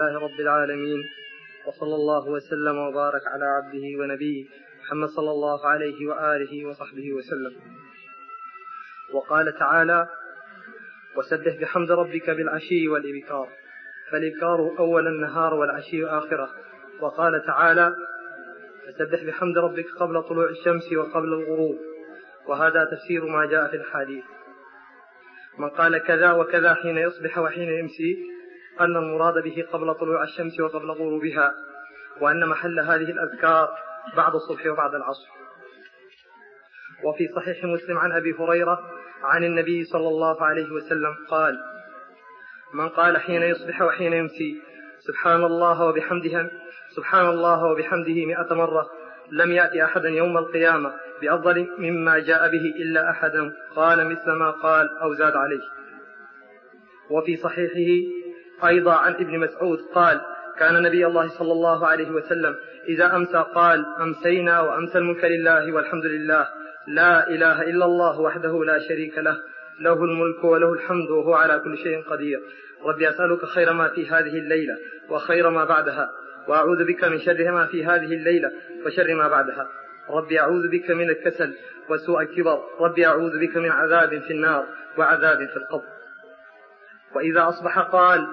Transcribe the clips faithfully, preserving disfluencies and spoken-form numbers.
لله رب العالمين، وصلى الله وسلم وبارك على عبده ونبيه محمد صلى الله عليه وآله وصحبه وسلم. وقال تعالى: وسبح بحمد ربك بالعشي والإبكار، فالإبكار أول النهار والعشي آخره. وقال تعالى: فسبح بحمد ربك قبل طلوع الشمس وقبل الغروب. وهذا تفسير ما جاء في الحديث. من قال كذا وكذا حين يصبح وحين يمسي أن المراد به قبل طلوع الشمس وقبل غروبها، وأن محل هذه الأذكار بعد الصبح وبعد العصر. وفي صحيح مسلم عن أبي هريرة عن النبي صلى الله عليه وسلم قال: من قال حين يصبح وحين يمسي سبحان الله وبحمده سبحان الله وبحمده مئة مرة لم يأتي أحدا يوم القيامة بأفضل مما جاء به إلا أحدا قال مثل ما قال أو زاد عليه. وفي صحيحه أيضا عن ابن مسعود قال: كان نبي الله صلى الله عليه وسلم إذا أمسى قال: أمسينا وأمسى الملك لله والحمد لله، لا إله إلا الله وحده لا شريك له، له الملك وله الحمد وهو على كل شيء قدير. ربي أسألك خير ما في هذه الليلة وخير ما بعدها، وأعوذ بك من شر ما في هذه الليلة وشر ما بعدها. ربي أعوذ بك من الكسل وسوء الكبر. ربي أعوذ بك من عذاب في النار وعذاب في القبر. وإذا أصبح قال: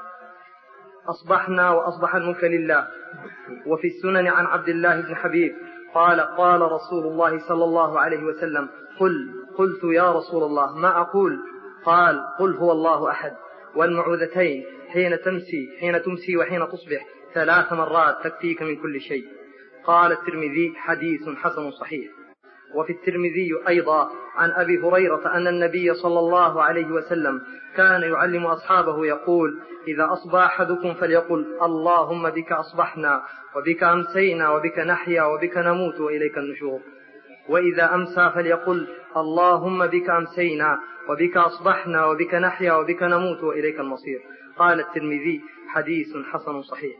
أصبحنا وأصبح الملك لله. وفي السنن عن عبد الله بن حبيب قال: قال رسول الله صلى الله عليه وسلم: قل قلت يا رسول الله ما أقول؟ قال: قل هو الله أحد، والمعوذتين حين تمسي حين تمسي وحين تصبح ثلاث مرات تكفيك من كل شيء. قال الترمذي: حديث حسن صحيح. وفي الترمذي أيضا عن أبي هريرة أن النبي صلى الله عليه وسلم كان يعلم أصحابه يقول: إذا أصبح أحدكم فليقل: اللهم بك أصبحنا وبك أمسينا وبك نحيا وبك نموت وإليك النشور. وإذا أمسى فليقل: اللهم بك أمسينا وبك أصبحنا وبك نحيا وبك نموت وإليك المصير. قال الترمذي: حديث حسن صحيح.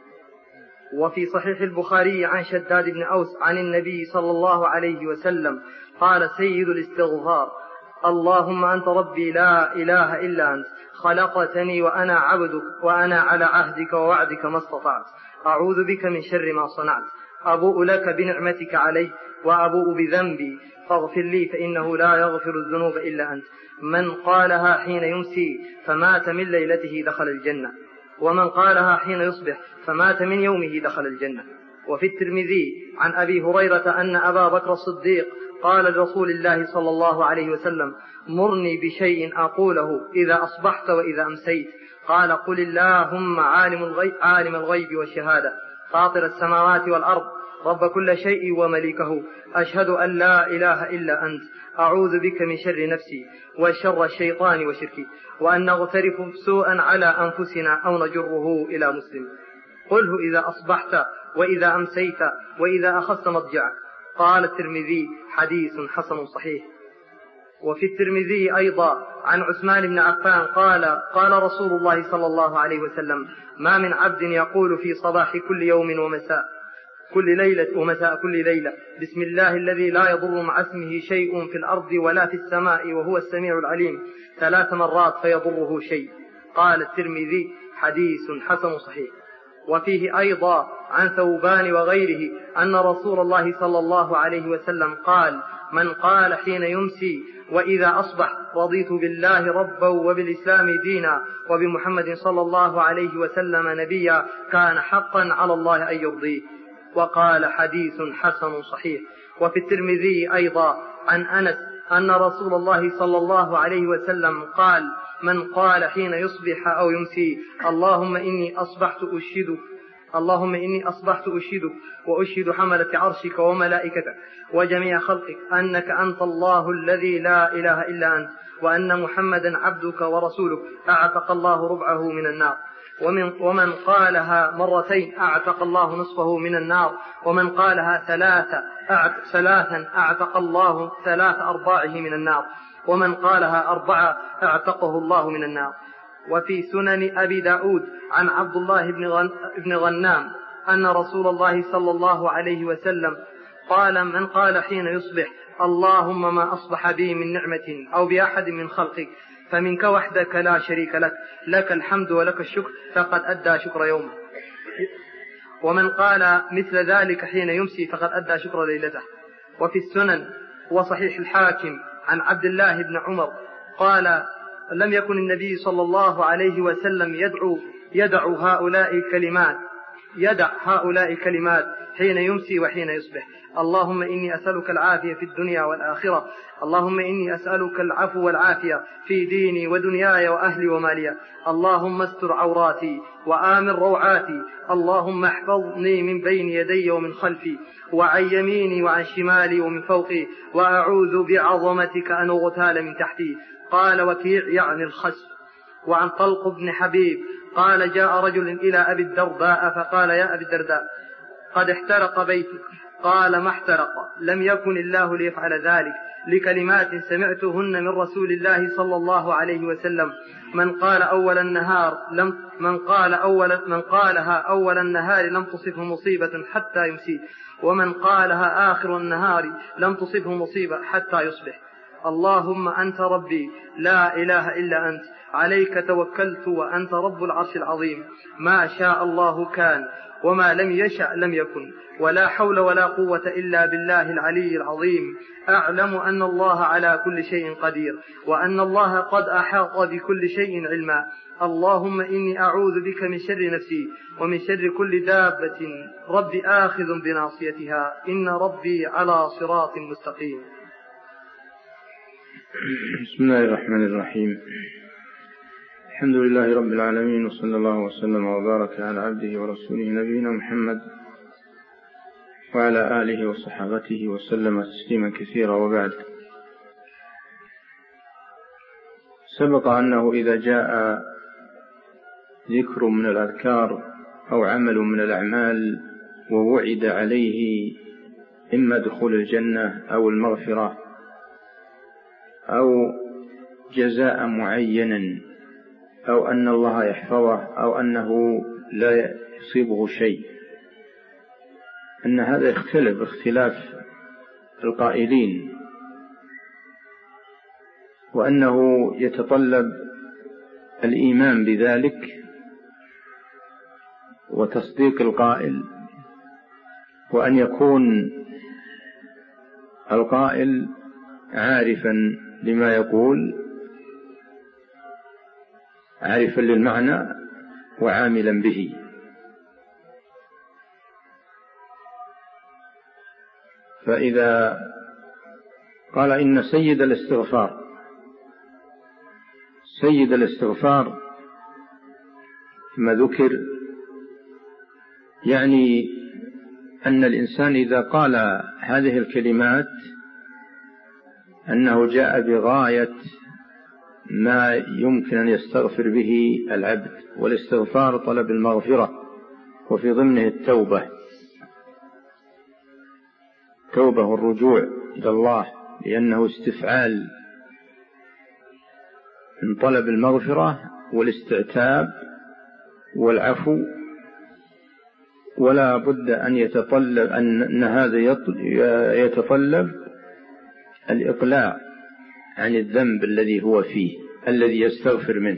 وفي صحيح البخاري عن شداد بن أوس عن النبي صلى الله عليه وسلم قال: سيد الاستغفار: اللهم أنت ربي لا إله إلا أنت، خلقتني وأنا عبدك، وأنا على عهدك ووعدك ما استطعت، أعوذ بك من شر ما صنعت، أبوء لك بنعمتك علي وأبوء بذنبي فاغفر لي فإنه لا يغفر الذنوب إلا أنت. من قالها حين يمسي فمات من ليلته دخل الجنة، ومن قالها حين يصبح فمات من يومه دخل الجنة. وفي الترمذي عن أبي هريرة أن أبا بكر الصديق قال لرسول الله صلى الله عليه وسلم: مرني بشيء أقوله إذا أصبحت وإذا أمسيت. قال: قل اللهم عالم الغيب, عالم الغيب والشهادة، فاطر السماوات والأرض، رب كل شيء ومليكه، أشهد أن لا إله إلا أنت، أعوذ بك من شر نفسي وشر الشيطان وشركي، وأن نغترف سوءا على أنفسنا أو نجره إلى مسلم. قله إذا أصبحت وإذا أمسيت وإذا أخذت مضجعك. قال الترمذي: حديث حسن صحيح. وفي الترمذي أيضا عن عثمان بن عفان قال: قال رسول الله صلى الله عليه وسلم: ما من عبد يقول في صباح كل يوم ومساء كل ليلة ومساء كل ليلة بسم الله الذي لا يضر مع اسمه شيء في الأرض ولا في السماء وهو السميع العليم ثلاث مرات فيضره شيء. قال الترمذي: حديث حسن صحيح. وفيه أيضا عن ثوبان وغيره أن رسول الله صلى الله عليه وسلم قال: من قال حين يمسي وإذا أصبح رضيت بالله ربا وبالإسلام دينا وبمحمد صلى الله عليه وسلم نبيا كان حقا على الله أن يرضيه. وقال: حديث حسن صحيح. وفي الترمذي أيضا عن أنس أن رسول الله صلى الله عليه وسلم قال: من قال حين يصبح أو يمسي: اللهم إني أصبحت أشهدك اللهم إني أصبحت أشهدك وأشهد حملة عرشك وملائكتك وجميع خلقك أنك أنت الله الذي لا إله إلا أنت، وأن محمدا عبدك ورسولك، أعتق الله ربعه من النار. ومن, ومن قالها مرتين أعتق الله نصفه من النار، ومن قالها ثلاثة أعتق ثلاثا أعتق الله ثلاث أرباعه من النار، ومن قالها أربعة أعتقه الله من النار. وفي سنن أبي داود عن عبد الله بن غنام أن رسول الله صلى الله عليه وسلم قال: من قال حين يصبح: اللهم ما أصبح بي من نعمة أو بأحد من خلقك فمنك وحدك لا شريك لك، لك الحمد ولك الشكر، فقد أدى شكر يومه. ومن قال مثل ذلك حين يمسي فقد أدى شكر ليلته. وفي السنن وصحيح الحاكم عن عبد الله بن عمر قال: لم يكن النبي صلى الله عليه وسلم يدعو يدع هؤلاء الكلمات يدع هؤلاء الكلمات حين يمسي وحين يصبح: اللهم إني أسألك العافية في الدنيا والآخرة، اللهم إني أسألك العفو والعافية في ديني ودنياي وأهلي ومالي، اللهم استر عوراتي وآمن روعاتي، اللهم احفظني من بين يدي ومن خلفي وعن يميني وعن شمالي ومن فوقي، وأعوذ بعظمتك أن أغتال من تحتي. قال وكيع يعني الخسف. وعن طلق بن حبيب قال: جاء رجل إلى أبي الدرداء فقال: يا أبي الدرداء قد احترق بيتك. قال: ما احترق، لم يكن الله ليفعل ذلك، لكلمات سمعتهن من رسول الله صلى الله عليه وسلم: من قال أول النهار لم من قال أول من قالها أول النهار لم تصبه مصيبة حتى يمسي، ومن قالها آخر النهار لم تصبه مصيبة حتى يصبح. اللهم أنت ربي لا إله إلا أنت، عليك توكلت وأنت رب العرش العظيم، ما شاء الله كان وما لم يشأ لم يكن، ولا حول ولا قوة إلا بالله العلي العظيم. أعلم أن الله على كل شيء قدير، وأن الله قد أحاط بكل شيء علما. اللهم إني أعوذ بك من شر نفسي ومن شر كل دابة، ربي آخذ بناصيتها، إن ربي على صراط مستقيم. بسم الله الرحمن الرحيم. الحمد لله رب العالمين، وصلى الله وسلم وبارك على عبده ورسوله نبينا محمد وعلى آله وصحابته وسلم تسليما كثيرا. وبعد، سبق أنه إذا جاء ذكر من الأذكار أو عمل من الأعمال ووعد عليه إما دخول الجنة أو المغفرة أو جزاء معينا أو أن الله يحفظه أو أنه لا يصيبه شيء، أن هذا يختلف اختلاف القائلين، وأنه يتطلب الإيمان بذلك وتصديق القائل، وأن يكون القائل عارفا لما يقول، عارفا للمعنى وعاملا به. فإذا قال إن سيد الاستغفار سيد الاستغفار ما ذكر، يعني أن الإنسان إذا قال هذه الكلمات أنه جاء بغاية ما يمكن أن يستغفر به العبد، والاستغفار طلب المغفرة، وفي ضمنه التوبة توبة والرجوع إلى الله، لأنه استفعال من طلب المغفرة والاستعتاب والعفو. ولا بد أن يتطلب أن هذا يتطلب الإقلاع عن الذنب الذي هو فيه الذي يستغفر منه.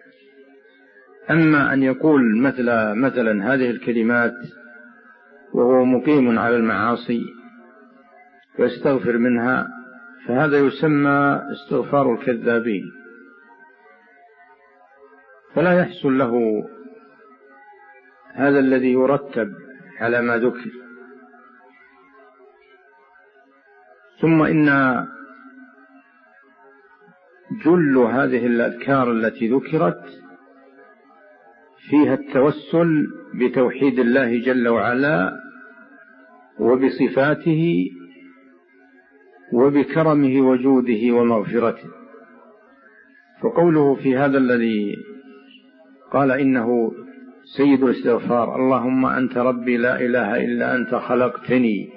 أما أن يقول مثل مثلا هذه الكلمات وهو مقيم على المعاصي ويستغفر منها، فهذا يسمى استغفار الكذابين، فلا يحصل له هذا الذي يرتب على ما ذكر. ثم إن جل هذه الأذكار التي ذكرت فيها التوسل بتوحيد الله جل وعلا وبصفاته وبكرمه وجوده ومغفرته. فقوله في هذا الذي قال إنه سيد الاستغفار: اللهم أنت ربي لا إله إلا أنت خلقتني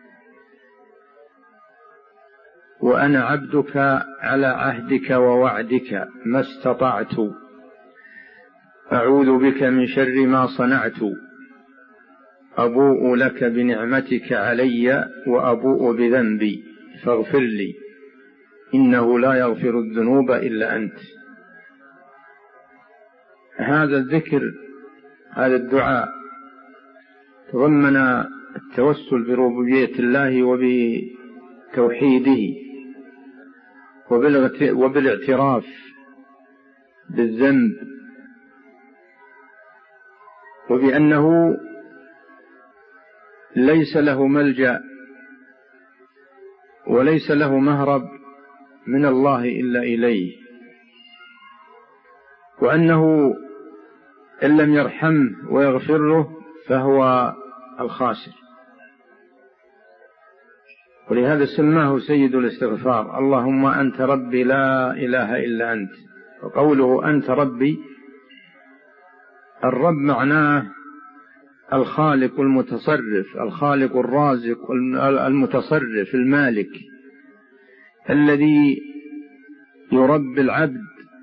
وأنا عبدك على عهدك ووعدك ما استطعت، أعوذ بك من شر ما صنعت، أبوء لك بنعمتك علي وأبوء بذنبي فاغفر لي إنه لا يغفر الذنوب إلا أنت. هذا الذكر، هذا الدعاء تضمن التوسل بربوبية الله وبتوحيده وبالاعتراف بالذنب، وبأنه ليس له ملجأ وليس له مهرب من الله إلا إليه، وأنه إن لم يرحمه ويغفر له فهو الخاسر. ولهذا سماه سيد الاستغفار: اللهم أنت ربي لا إله إلا أنت. وقوله أنت ربي، الرب معناه الخالق المتصرف، الخالق الرازق المتصرف المالك، الذي يربي العبد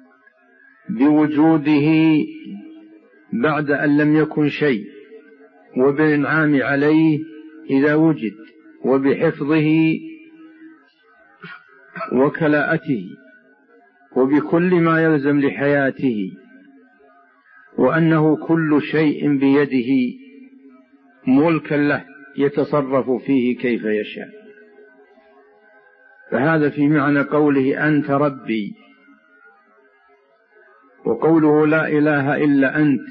بوجوده بعد أن لم يكن شيء، وبالإنعام عليه إذا وجد، وبحفظه وكلاءته، وبكل ما يلزم لحياته، وأنه كل شيء بيده ملكا له يتصرف فيه كيف يشاء. فهذا في معنى قوله أنت ربي. وقوله لا إله إلا أنت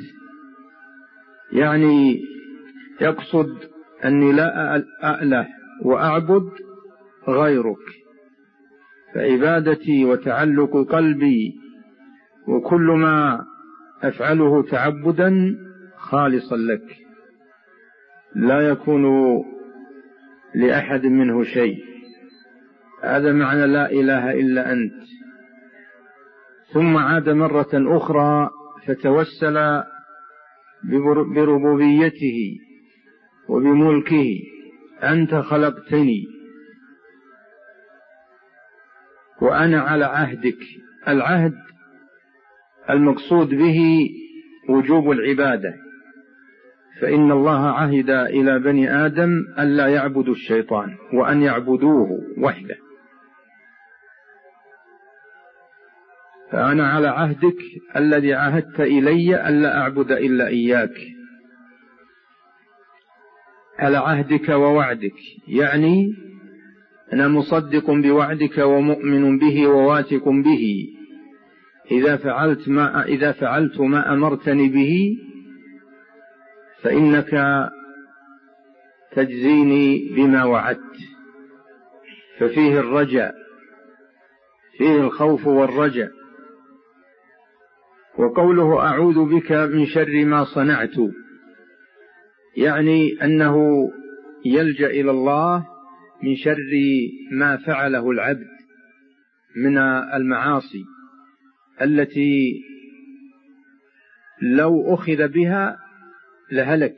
يعني يقصد أني لا أأله وأعبد غيرك، فعبادتي وتعلق قلبي وكل ما أفعله تعبدا خالصا لك، لا يكون لأحد منه شيء. هذا معنى لا إله إلا أنت. ثم عاد مرة أخرى فتوسل بربوبيته وبملكه: أنت خلقتني وأنا على عهدك. العهد المقصود به وجوب العبادة، فإن الله عهد إلى بني آدم ألا يعبدوا الشيطان وأن يعبدوه وحده. فأنا على عهدك الذي عهدت إلي ألا أعبد إلا إياك، على عهدك ووعدك، يعني أنا مصدق بوعدك ومؤمن به وواثق به. إذا فعلت ما إذا فعلت ما أمرتني به فإنك تجزيني بما وعدت. ففيه الرجاء، فيه الخوف والرجاء. وقوله أعوذ بك من شر ما صنعت، يعني أنه يلجأ إلى الله من شر ما فعله العبد من المعاصي التي لو أخذ بها لهلك.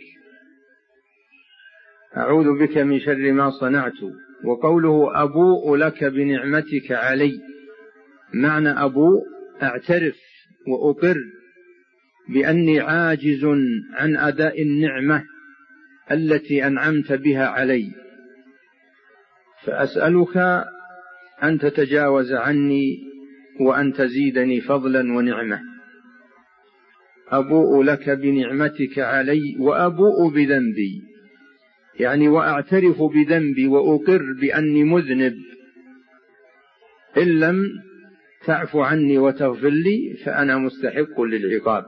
أعوذ بك من شر ما صنعت. وقوله أبوء لك بنعمتك علي، معنى أبوء أعترف وأقر بأني عاجز عن أداء النعمة التي أنعمت بها علي، فأسألك أن تتجاوز عني وأن تزيدني فضلا ونعمة. أبوء لك بنعمتك علي وأبوء بذنبي، يعني وأعترف بذنبي وأقر بأني مذنب، إن لم تعف عني وتغفر لي فأنا مستحق للعقاب.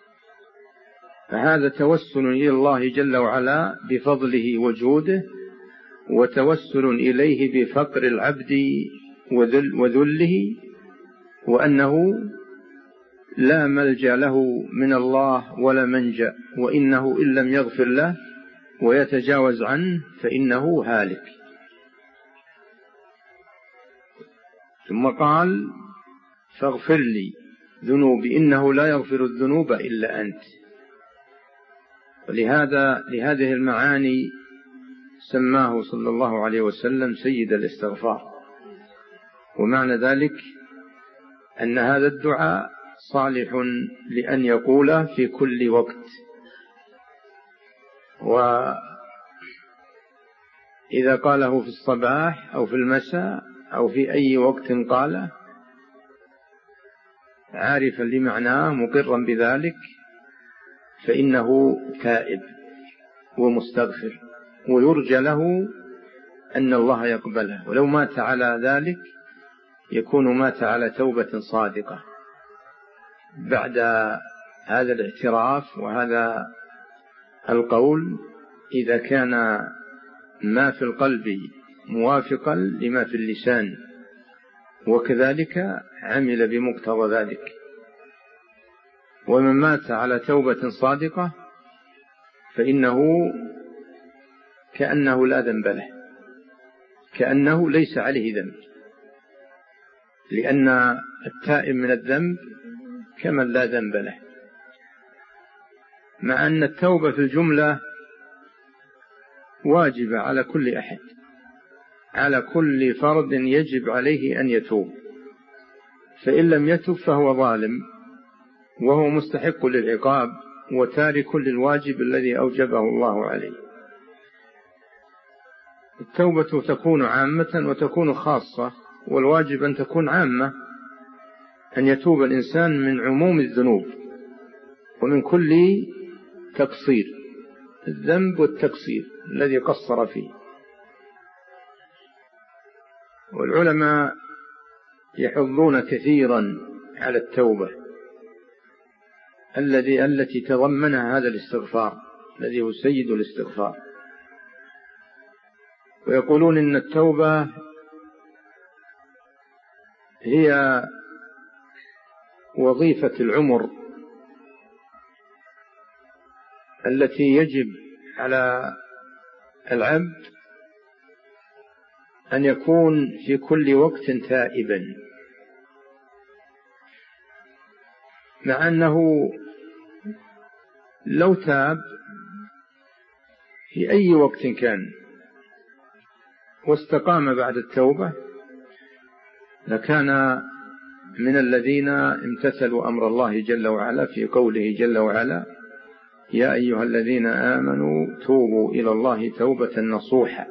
فهذا توسل إلى الله جل وعلا بفضله وجوده، وتوسل إليه بفقر العبد وذل وذله، وأنه لا ملجأ له من الله ولا منجأ، وإنه إن لم يغفر له ويتجاوز عنه فإنه هالك. ثم قال فاغفر لي ذنوبي إنه لا يغفر الذنوب إلا أنت. ولهذا لهذه المعاني سماه صلى الله عليه وسلم سيد الاستغفار. ومعنى ذلك أن هذا الدعاء صالح لأن يقول في كل وقت، وإذا قاله في الصباح أو في المساء أو في أي وقت قاله عارفا لمعناه مقرا بذلك فإنه تائب ومستغفر، ويرجى له أن الله يقبله، ولو مات على ذلك يكون مات على توبة صادقة بعد هذا الاعتراف وهذا القول، إذا كان ما في القلب موافقا لما في اللسان، وكذلك عمل بمقتضى ذلك. ومن مات على توبة صادقة فإنه كأنه لا ذنب له، كأنه ليس عليه ذنب، لأن التائب من الذنب كمن لا ذنب له، مع أن التوبة في الجملة واجبة على كل أحد، على كل فرد يجب عليه أن يتوب، فإن لم يتب فهو ظالم وهو مستحق للعقاب وتارك للواجب الذي أوجبه الله عليه. التوبة تكون عامة وتكون خاصة، والواجب أن تكون عامة، أن يتوب الإنسان من عموم الذنوب ومن كل تقصير، الذنب والتقصير الذي قصر فيه. والعلماء يحضون كثيرا على التوبة الذي التي تضمنها هذا الاستغفار الذي هو سيد الاستغفار، ويقولون إن التوبة هي وظيفة العمر التي يجب على العبد أن يكون في كل وقت تائبا، مع أنه لو تاب في أي وقت كان واستقام بعد التوبة لكان من الذين امتثلوا أمر الله جل وعلا في قوله جل وعلا: يا أيها الذين آمنوا توبوا إلى الله توبة نصوحا.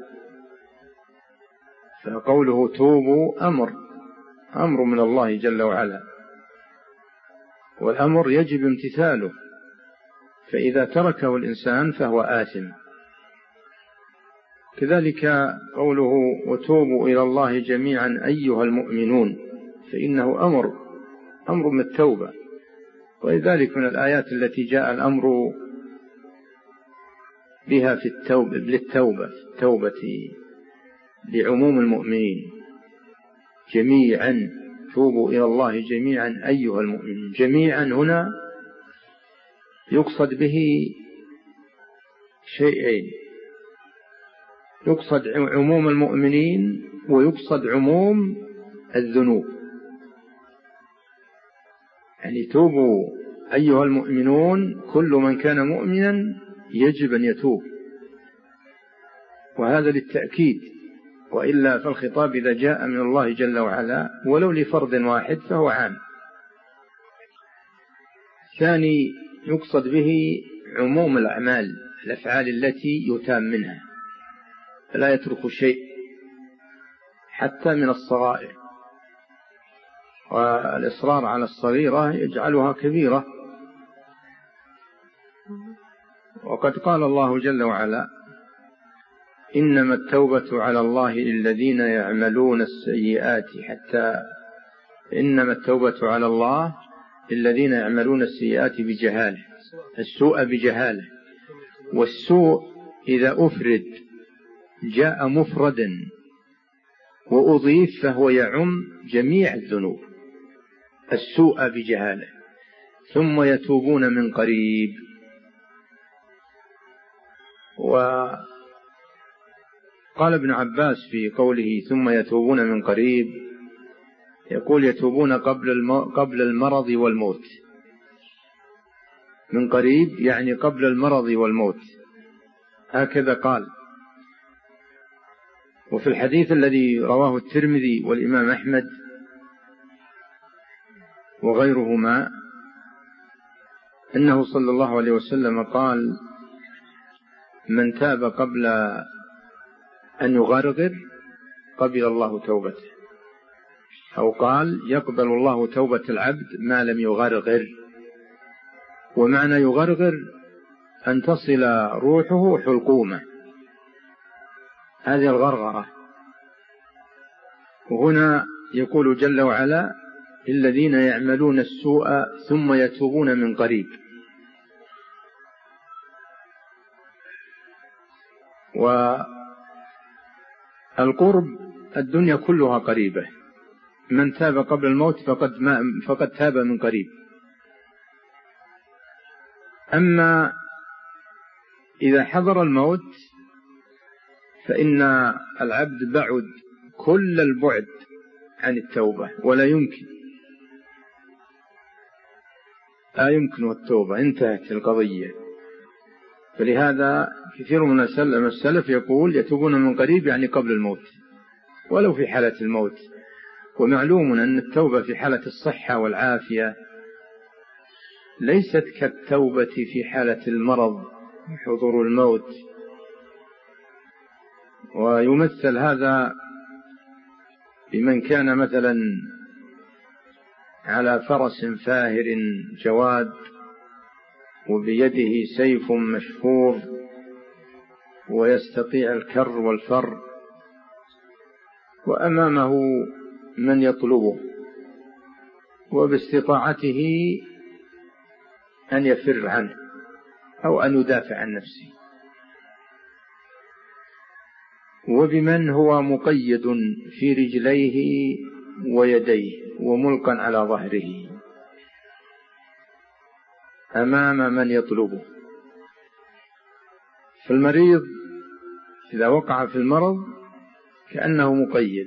فقوله توبوا أمر أمر من الله جل وعلا، والأمر يجب امتثاله، فإذا تركه الإنسان فهو آثم. كذلك قوله وتوبوا إلى الله جميعا أيها المؤمنون، فإنه أمر أمر من التوبة، ولذلك من الآيات التي جاء الأمر بها في التوبة للتوبة في التوبة لعموم المؤمنين جميعا، توبوا إلى الله جميعا أيها المؤمنون. جميعا هنا يقصد به شيئين: يقصد عموم المؤمنين ويقصد عموم الذنوب. يعني توبوا أيها المؤمنون، كل من كان مؤمنا يجب أن يتوب، وهذا للتأكيد، وإلا فالخطاب إذا جاء من الله جل وعلا ولو لفرد واحد فهو عام. ثاني يقصد به عموم الأعمال، الأفعال التي يتام منها، فلا يترك شيء حتى من الصغائر، والإصرار على الصغيرة يجعلها كبيرة. وقد قال الله جل وعلا: إنما التوبة على الله للذين يعملون السيئات حتى إنما التوبة على الله للذين يعملون السيئات بجهالة، السوء بجهالة، والسوء إذا أفرد جاء مفردا وأضيف فهو يعم جميع الذنوب، السوء بجهالة. ثم يتوبون من قريب. وقال ابن عباس في قوله ثم يتوبون من قريب، يقول يتوبون قبل قبل المرض والموت. من قريب يعني قبل المرض والموت، هكذا قال. وفي الحديث الذي رواه الترمذي والإمام أحمد وغيرهما أنه صلى الله عليه وسلم قال: من تاب قبل أن يغرغر قبل الله توبته. أو قال يقبل الله توبة العبد ما لم يغرغر. ومعنى يغرغر أن تصل روحه حلقومه، هذه الغرغرة. وهنا يقول جل وعلا الذين يعملون السوء ثم يتوبون من قريب. والقرب الدنيا كلها قريبة، من تاب قبل الموت فقد, ما فقد تاب من قريب. أما إذا حضر الموت فإن العبد بعد كل البعد عن التوبة، ولا يمكن لا يمكن التوبة، انتهت القضية. فلهذا كثير من السلف يقول يتوبون من قريب، يعني قبل الموت ولو في حالة الموت. ومعلوم أن التوبة في حالة الصحة والعافية ليست كالتوبة في حالة المرض وحضور الموت. ويمثل هذا بمن كان مثلا على فرس فاهر جواد وبيده سيف مشفور ويستطيع الكر والفر، وأمامه من يطلبه، وباستطاعته أن يفر عنه أو أن يدافع عن نفسه، وبمن هو مقيد في رجليه ويديه وملقا على ظهره أمام من يطلبه. فالمريض إذا وقع في المرض كأنه مقيد،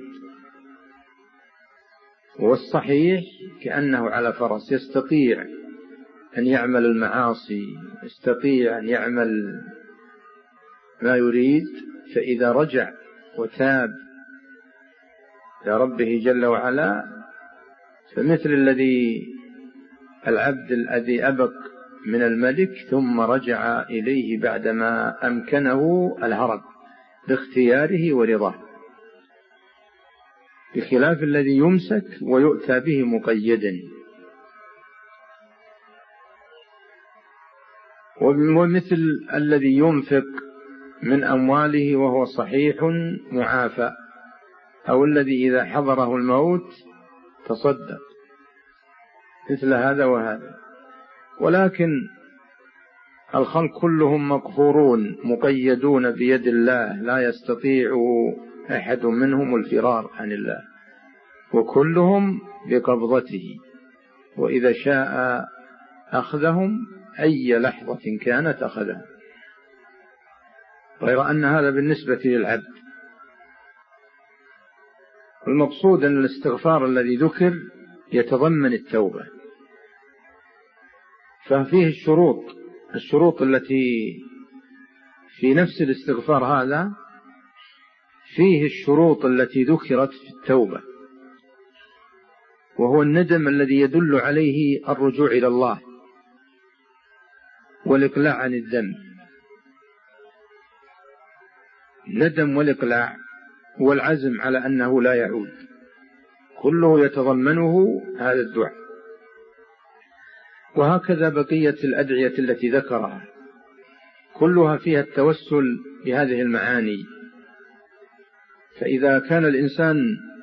والصحيح كأنه على فرس يستطيع أن يعمل المعاصي، يستطيع أن يعمل ما يريد. فإذا رجع وتاب إلى ربه جل وعلا فمثل الذي العبد الذي أبق من الملك ثم رجع إليه بعدما أمكنه الهرب باختياره ورضاه، بخلاف الذي يمسك ويؤتى به مقيدا. ومثل الذي ينفق من أمواله وهو صحيح معافى، أو الذي إذا حضره الموت تصدق، مثل هذا وهذا. ولكن الخلق كلهم مقهورون مقيدون بيد الله، لا يستطيع أحد منهم الفرار عن الله، وكلهم بقبضته، وإذا شاء أخذهم أي لحظة كانت أخذهم. غير أن هذا بالنسبة للعبد. المقصود أن الاستغفار الذي ذكر يتضمن التوبة، ففيه الشروط الشروط التي في نفس الاستغفار هذا، فيه الشروط التي ذكرت في التوبة، وهو الندم الذي يدل عليه الرجوع إلى الله والإقلاع عن الذنب. الندم والإقلاع والعزم على أنه لا يعود، كله يتضمنه هذا الدعاء. وهكذا بقية الأدعية التي ذكرها كلها فيها التوسل بهذه المعاني. فإذا كان الإنسان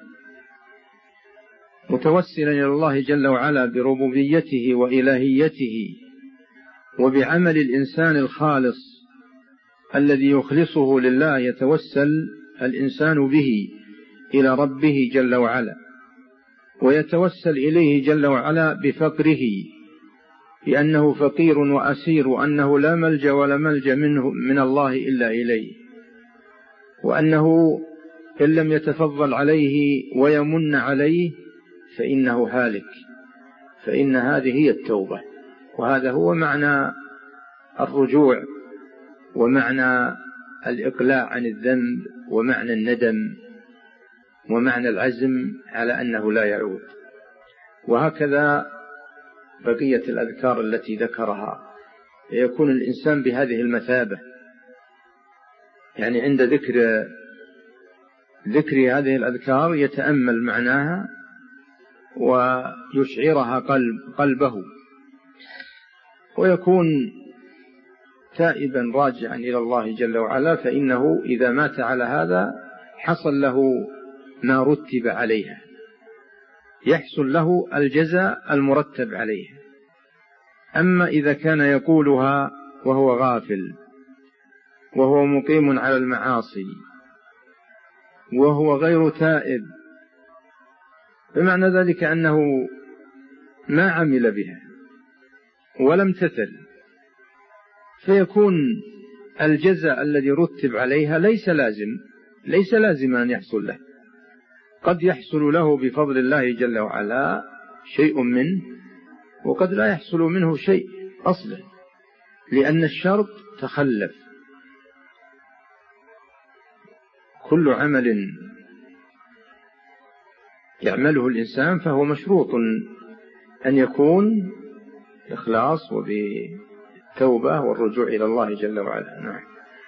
متوسلا إلى الله جل وعلا بربوبيته وإلهيته وبعمل الإنسان الخالص الذي يخلصه لله، يتوسل الإنسان به إلى ربه جل وعلا، ويتوسل إليه جل وعلا بفقره، لأنه فقير وأسير، وأنه لا ملجأ ولا ملجأ منه من الله إلا إليه، وأنه إن لم يتفضل عليه ويمن عليه فإنه هالك. فإن هذه هي التوبة، وهذا هو معنى الرجوع، ومعنى الإقلاع عن الذنب، ومعنى الندم، ومعنى العزم على أنه لا يعود. وهكذا بقية الأذكار التي ذكرها، يكون الإنسان بهذه المثابة، يعني عند ذكر ذكر هذه الأذكار يتأمل معناها ويشعرها قلب قلبه، ويكون تائبا راجعا إلى الله جل وعلا، فإنه إذا مات على هذا حصل له ما رتب عليها، يحصل له الجزاء المرتب عليها. أما إذا كان يقولها وهو غافل وهو مقيم على المعاصي وهو غير تائب، بمعنى ذلك أنه ما عمل بها ولم تتل، فيكون الجزاء الذي رتب عليها ليس لازم ليس لازم أن يحصل له، قد يحصل له بفضل الله جل وعلا شيء منه، وقد لا يحصل منه شيء أصلا، لأن الشرط تخلف. كل عمل يعمله الإنسان فهو مشروط أن يكون إخلاص وبتوبة والرجوع إلى الله جل وعلا. نعم.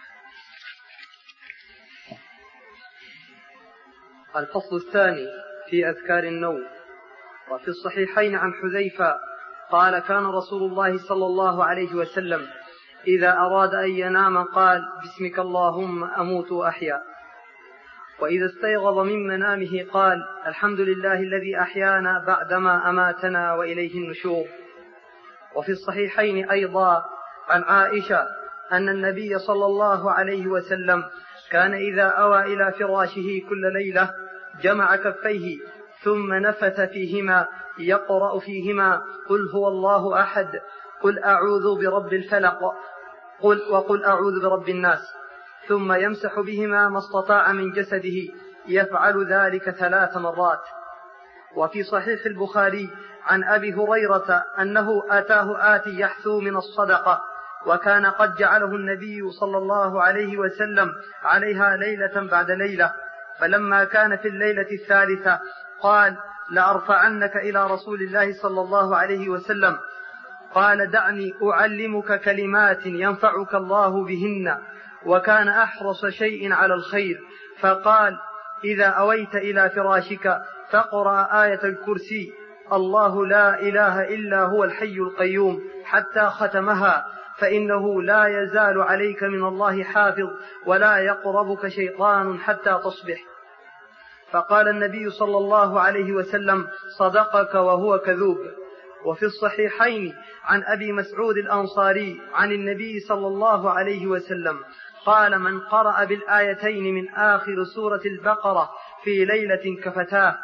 الفصل الثاني في أذكار النوم. وفي الصحيحين عن حذيفة قال كان رسول الله صلى الله عليه وسلم إذا أراد أن ينام قال بسمك اللهم أموت وأحيا، وإذا استيقظ من منامه قال الحمد لله الذي أحيانا بعدما أماتنا وإليه النشور. وفي الصحيحين أيضا عن عائشة أن النبي صلى الله عليه وسلم كان إذا أوى إلى فراشه كل ليلة جمع كفيه ثم نفث فيهما يقرأ فيهما قل هو الله أحد، قل أعوذ برب الفلق، قل وقل أعوذ برب الناس، ثم يمسح بهما ما استطاع من جسده، يفعل ذلك ثلاث مرات. وفي صحيح البخاري عن أبي هريرة أنه أتاه آتي يحثو من الصدقة، وكان قد جعله النبي صلى الله عليه وسلم عليها ليلة بعد ليلة، فلما كان في الليلة الثالثة قال لأرفعنك إلى رسول الله صلى الله عليه وسلم، قال دعني أعلمك كلمات ينفعك الله بهن، وكان أحرص شيء على الخير، فقال إذا أويت إلى فراشك فاقرأ آية الكرسي الله لا إله إلا هو الحي القيوم حتى ختمها، فإنه لا يزال عليك من الله حافظ ولا يقربك شيطان حتى تصبح. فقال النبي صلى الله عليه وسلم صدقك وهو كذوب. وفي الصحيحين عن أبي مسعود الأنصاري عن النبي صلى الله عليه وسلم قال من قرأ بالآيتين من آخر سورة البقرة في ليلة كفتاه.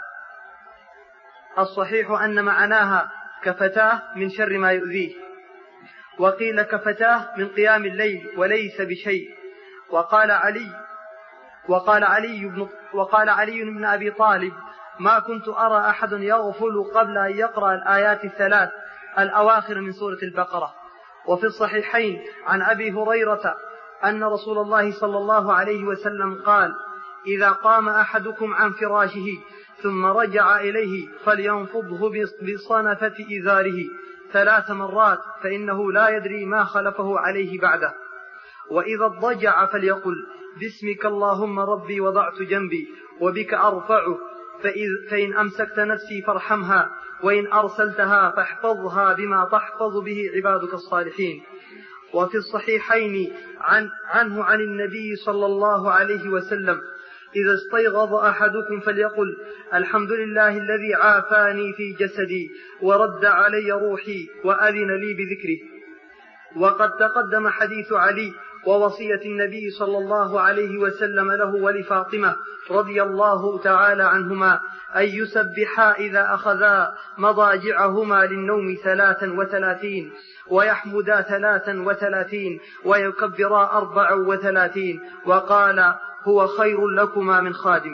الصحيح أن معناها كفتاه من شر ما يؤذيه، وقيل كفتاه من قيام الليل وليس بشيء. وقال علي وقال علي بن وقال علي بن أبي طالب ما كنت أرى أحد يغفل قبل أن يقرأ الآيات الثلاث الأواخر من سورة البقرة. وفي الصحيحين عن أبي هريرة أن رسول الله صلى الله عليه وسلم قال إذا قام أحدكم عن فراشه ثم رجع إليه فلينفضه بصنفة إزاره ثلاث مرات، فإنه لا يدري ما خلفه عليه بعده. وإذا اضطجع فليقل باسمك اللهم ربي وضعت جنبي وبك أرفعه، فإن أمسكت نفسي فارحمها، وإن أرسلتها فاحفظها بما تحفظ به عبادك الصالحين. وفي الصحيحين عن عنه عن النبي صلى الله عليه وسلم إذا استيقظ أحدكم فليقل الحمد لله الذي عافاني في جسدي ورد علي روحي وأذن لي بذكره. وقد تقدم حديث علي ووصية النبي صلى الله عليه وسلم له ولفاطمة رضي الله تعالى عنهما أن يسبحا إذا أخذا مضاجعهما للنوم ثلاثا وثلاثين، ويحمدا ثلاثا وثلاثين، ويكبرا أربعا وثلاثين، وقال هو خير لكما من خادم.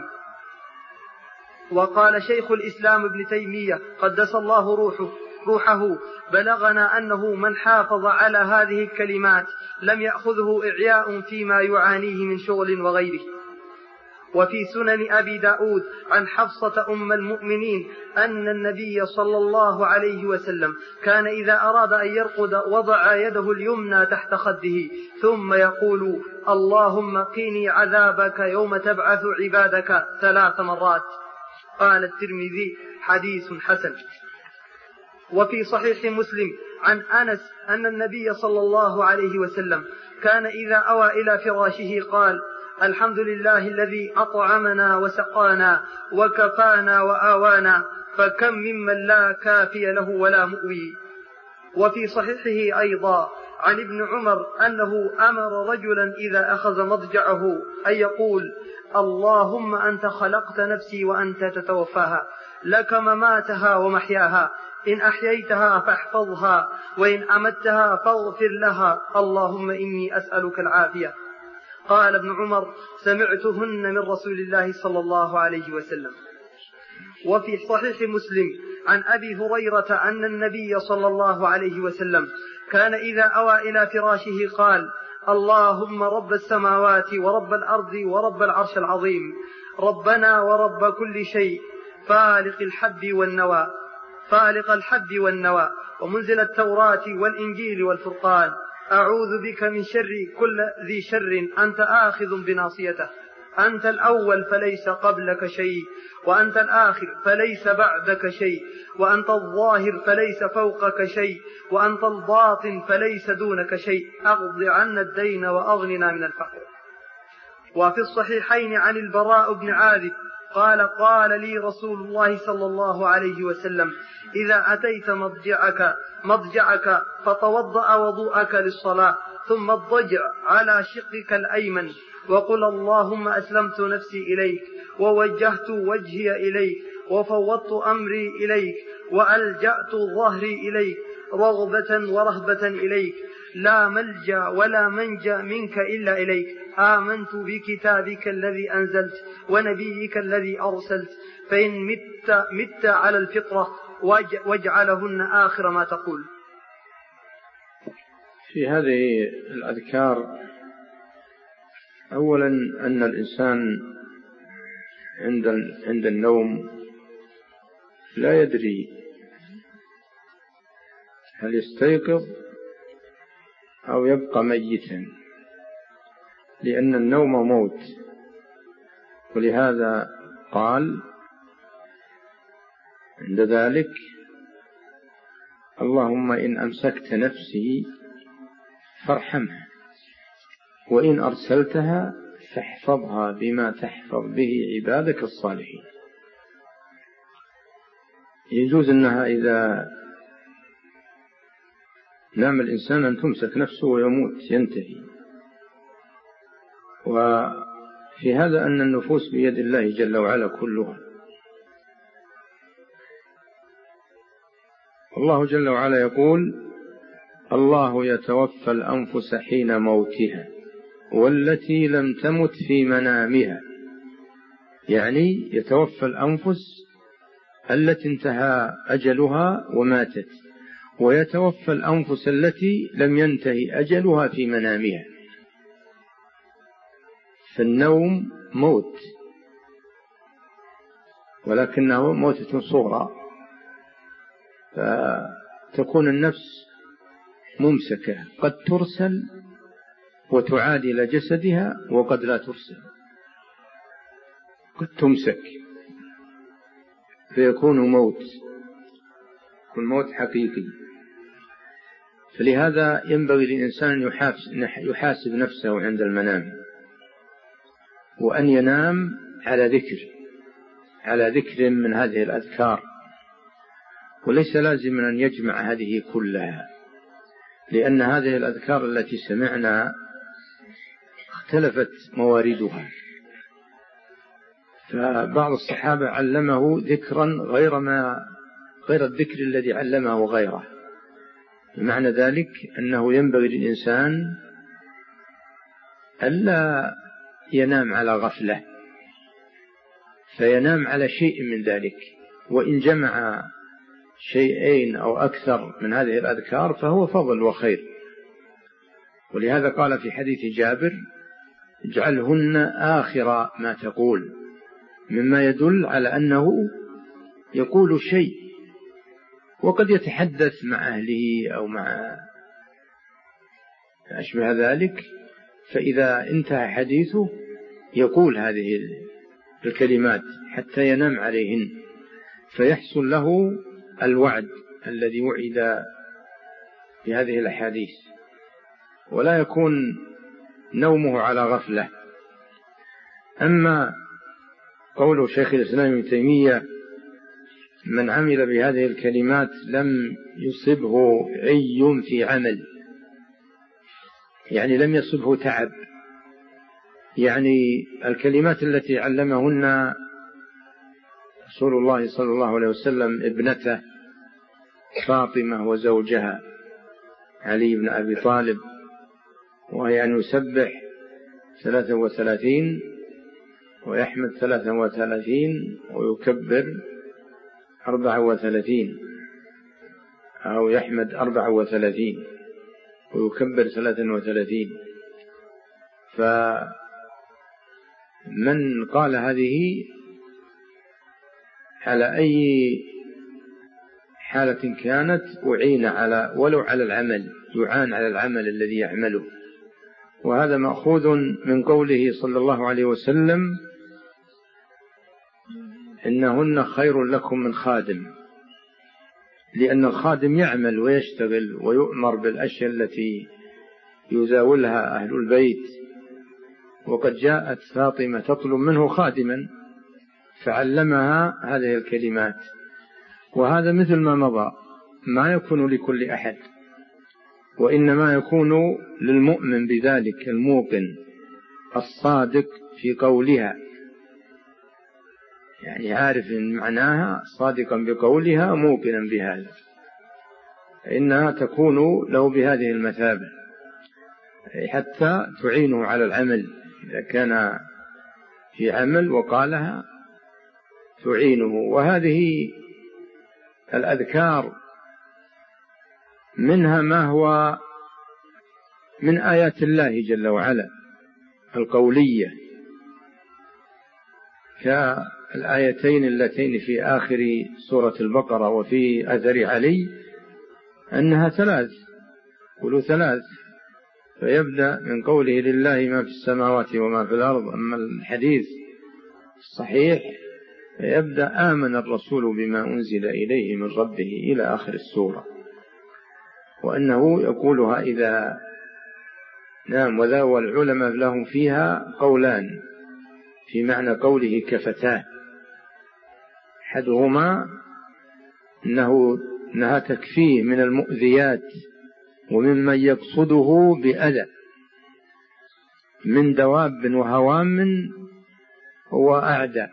وقال شيخ الإسلام ابن تيمية قدس الله روحه روحه بلغنا أنه من حافظ على هذه الكلمات لم يأخذه إعياء فيما يعانيه من شغل وغيره. وفي سنن أبي داود عن حفصة أم المؤمنين أن النبي صلى الله عليه وسلم كان إذا أراد أن يرقد وضع يده اليمنى تحت خده ثم يقول اللهم قيني عذابك يوم تبعث عبادك ثلاث مرات. قال الترمذي حديث حسن. وفي صحيح مسلم عن أنس أن النبي صلى الله عليه وسلم كان إذا أوى إلى فراشه قال: الحمد لله الذي أطعمنا وسقانا وكفانا وآوانا، فكم ممن لا كافي له ولا مؤوي. وفي صحيحه أيضا عن ابن عمر أنه أمر رجلا إذا أخذ مضجعه أن يقول: اللهم أنت خلقت نفسي وأنت تتوفاها، لك مماتها ومحياها، إن أحييتها فاحفظها، وإن أمتها فاغفر لها، اللهم إني أسألك العافية. قال ابن عمر: سمعتهن من رسول الله صلى الله عليه وسلم. وفي صحيح مسلم عن أبي هريرة أن النبي صلى الله عليه وسلم كان إذا أوى إلى فراشه قال: اللهم رب السماوات ورب الأرض ورب العرش العظيم، ربنا ورب كل شيء، فالق الحب والنوى فالق الحب والنوى ومنزل التوراة والإنجيل والفرقان، أعوذ بك من شر كل ذي شر أنت آخذ بناصيته، أنت الأول فليس قبلك شيء، وأنت الآخر فليس بعدك شيء، وأنت الظاهر فليس فوقك شيء، وأنت الباطن فليس دونك شيء، أقض عنا الدين وأغننا من الفقر. وفي الصحيحين عن البراء بن عازب قال: قال لي رسول الله صلى الله عليه وسلم: إذا أتيت مضجعك, مضجعك فتوضأ وضوءك للصلاة، ثم اضطجع على شقك الأيمن، وقل: اللهم أسلمت نفسي إليك، ووجهت وجهي إليك، وفوضت أمري إليك، وألجأت ظهري إليك، رغبة ورهبة إليك، لا ملجأ ولا منجأ منك إلا إليك، آمنت بكتابك الذي أنزلت ونبيك الذي أرسلت، فإن مت, مت على الفطرة واجعلهن آخر ما تقول. في هذه الأذكار أولا أن الإنسان عند عند النوم لا يدري هل يستيقظ أو يبقى ميتا، لأن النوم موت. ولهذا قال عند ذلك: اللهم إن أمسكت نفسي فارحمها، وإن أرسلتها فاحفظها بما تحفظ به عبادك الصالحين. يجوز أنها إذا نام الإنسان أن تمسك نفسه ويموت، ينتهي. وفي هذا أن النفوس بيد الله جل وعلا كلها. الله جل وعلا يقول: الله يتوفى الأنفس حين موتها والتي لم تمت في منامها، يعني يتوفى الأنفس التي انتهى أجلها وماتت، ويتوفى الأنفس التي لم ينتهي أجلها في منامها. فالنوم موت، ولكنه موتة صغرى، فتكون النفس ممسكة، قد ترسل وتعاد إلى جسدها، وقد لا ترسل، قد تمسك فيكون موت، يكون موت حقيقي. فلهذا ينبغي للإنسان أن يحاسب نفسه عند المنام، وأن ينام على ذكر على ذكر من هذه الأذكار، وليس لازم أن يجمع هذه كلها، لأن هذه الأذكار التي سمعنا اختلفت مواردها. فبعض الصحابة علمه ذكرا غير ما غير الذكر الذي علمه غيره. بمعنى ذلك أنه ينبغي للإنسان ألا ينام على غفلة، فينام على شيء من ذلك، وإن جمع شيئين أو أكثر من هذه الأذكار فهو فضل وخير. ولهذا قال في حديث جابر: اجعلهن آخر ما تقول، مما يدل على أنه يقول شيء، وقد يتحدث مع أهله أو مع أشبه ذلك، فإذا انتهى حديثه يقول هذه الكلمات حتى ينام عليهن، فيحصل له الوعد الذي وعد بهذه الأحاديث، ولا يكون نومه على غفلة. أما قول شيخ الإسلام ابن تيمية: من عمل بهذه الكلمات لم يصبه عي في عمل، يعني لم يصبه تعب، يعني الكلمات التي علمهن رسول الله صلى الله عليه وسلم ابنته فاطمة وزوجها علي بن أبي طالب، وهي أن يسبح ثلاثة وثلاثين ويحمد ثلاثة وثلاثين ويكبر أربعة وثلاثين، أو يحمد أربعة وثلاثين ويكبر ثلاثة وثلاثين. فمن قال هذه على أي حالة كانت أعين على ولو على العمل، يعان على العمل الذي يعمله. وهذا مأخوذ من قوله صلى الله عليه وسلم: إنهن خير لكم من خادم، لأن الخادم يعمل ويشتغل ويؤمر بالأشياء التي يزاولها أهل البيت، وقد جاءت فاطمة تطلب منه خادما فعلمها هذه الكلمات. وهذا مثل ما مضى ما يكون لكل أحد، وإنما يكون للمؤمن بذلك الموقن الصادق في قولها، يعني عارف معناها صادقا بقولها موقنا بهذا، فإنها تكون له بهذه المثابة حتى تعينه على العمل. إذا كان في عمل وقالها تعينه. وهذه الأذكار منها ما هو من آيات الله جل وعلا القولية، كالآيتين اللتين في آخر سورة البقرة وفي أثر علي أنها ثلاث، قولوا ثلاث. فيبدأ من قوله: لله ما في السماوات وما في الأرض. أما الحديث الصحيح فيبدأ: آمن الرسول بما أنزل إليه من ربه إلى آخر السورة، وأنه يقولها إذا نام. وذا والعلماء لهم فيها قولان في معنى قوله كفتاه، أحدهما أنه أنها تكفيه من المؤذيات وممن يقصده بأذى من دواب وهوام وأعداء،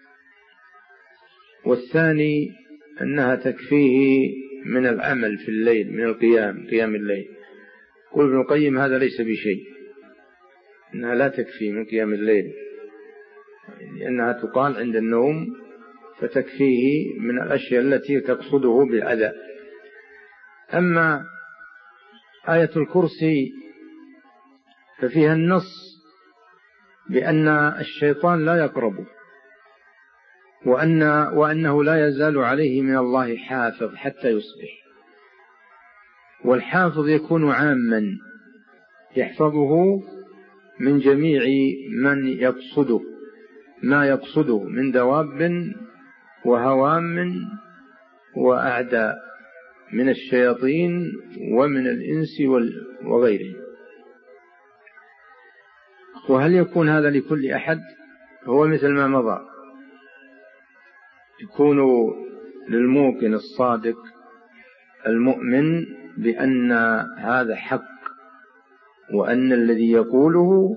والثاني أنها تكفيه من العمل في الليل، من القيام قيام الليل. قل ابن القيم: هذا ليس بشيء، أنها لا تكفي من قيام الليل، لأنها تقال عند النوم فتكفيه من الأشياء التي تقصده بالأذى. أما آية الكرسي ففيها النص بأن الشيطان لا يقربه، وأن وأنه لا يزال عليه من الله حافظ حتى يصبح. والحافظ يكون عاما يحفظه من جميع من يقصده، ما يقصده من دواب وهوام وأعداء من الشياطين ومن الإنس وغيره. وهل يكون هذا لكل أحد؟ هو مثل ما مضى، يكون للموقن الصادق المؤمن بأن هذا حق، وأن الذي يقوله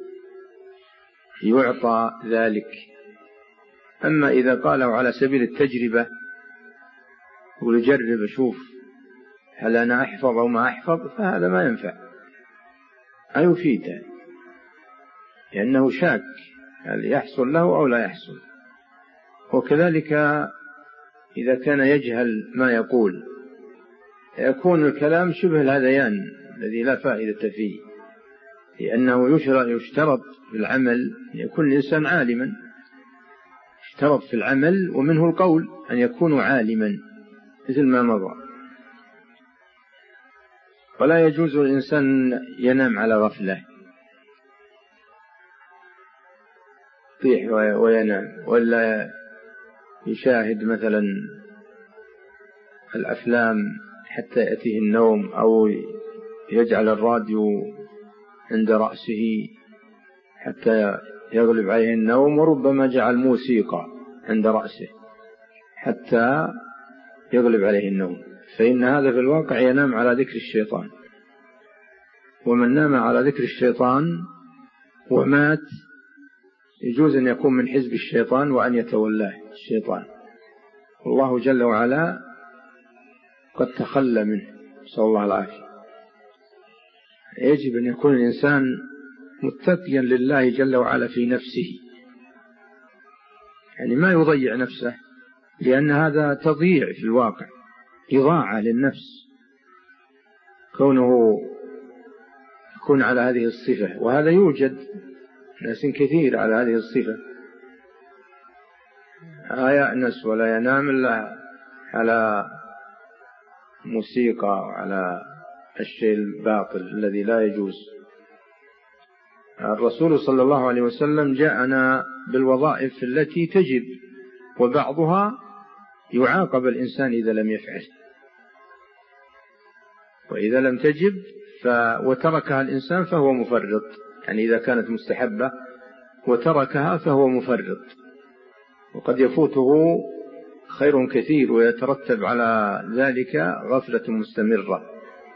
يعطى ذلك. أما إذا قاله على سبيل التجربة ولجرب أشوف هل أنا أحفظ أو ما أحفظ، فهذا ما ينفع، لا يفيده، لأنه شاك هل يحصل له أو لا يحصل. وكذلك إذا كان يجهل ما يقول يكون الكلام شبه الهذيان الذي لا فائدة فيه، لأنه يشترط في العمل أن يكون الإنسان عالما، يشترط في العمل ومنه القول أن يكون عالما مثل ما مضى. ولا يجوز الإنسان ينام على غفلة، يطيح وينام، ولا يشاهد مثلا الأفلام حتى يأتيه النوم، أو يجعل الراديو عند رأسه حتى يغلب عليه النوم، وربما جعل موسيقى عند رأسه حتى يغلب عليه النوم، فإن هذا في الواقع ينام على ذكر الشيطان. ومن نام على ذكر الشيطان ومات يجوز أن يكون من حزب الشيطان وأن يتولاه الشيطان، والله جل وعلا قد تخلى منه، نسأل الله العافية. يجب أن يكون الإنسان متقيا لله جل وعلا في نفسه، يعني ما يضيع نفسه، لأن هذا تضييع في الواقع، إضاعة للنفس كونه يكون على هذه الصفة. وهذا يوجد ناس كثير على هذه الصفة، لا يأنس ولا ينام إلا على موسيقى وعلى الشيء الباطل الذي لا يجوز. الرسول صلى الله عليه وسلم جاءنا بالوظائف التي تجب، وبعضها يعاقب الإنسان إذا لم يفعل، وإذا لم تجب وتركها الإنسان فهو مفرط، يعني إذا كانت مستحبة وتركها فهو مفرط، وقد يفوته خير كثير ويترتب على ذلك غفلة مستمرة.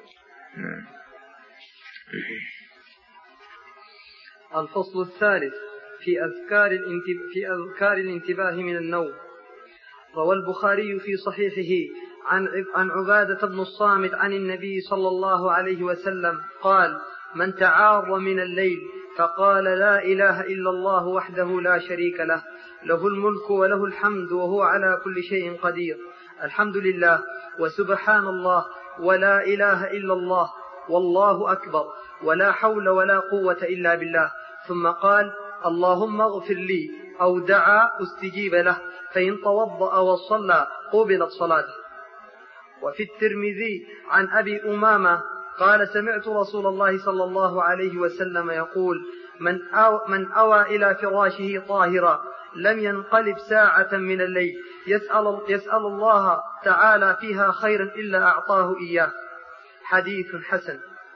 الفصل الثالث في أذكار في أذكار الانتباه من النوم. روى البخاري في صحيحه عن عن عبادة بن الصامت عن النبي صلى الله عليه وسلم قال: من تعار من الليل فقال لا إله إلا الله وحده لا شريك له، له الملك وله الحمد وهو على كل شيء قدير، الحمد لله وسبحان الله ولا إله إلا الله والله أكبر ولا حول ولا قوة إلا بالله، ثم قال: اللهم اغفر لي، أو دعا استجيب له، فإن توضأ وصلى قبلت صلاته. وفي الترمذي عن أبي أمامة قال: سمعت رسول الله صلى الله عليه وسلم يقول: من أو من أوى إلى فراشه طاهرا لم ينقلب ساعة من الليل يسأل, يسأل الله تعالى فيها خيرا إلا أعطاه إياه. حديث حسن.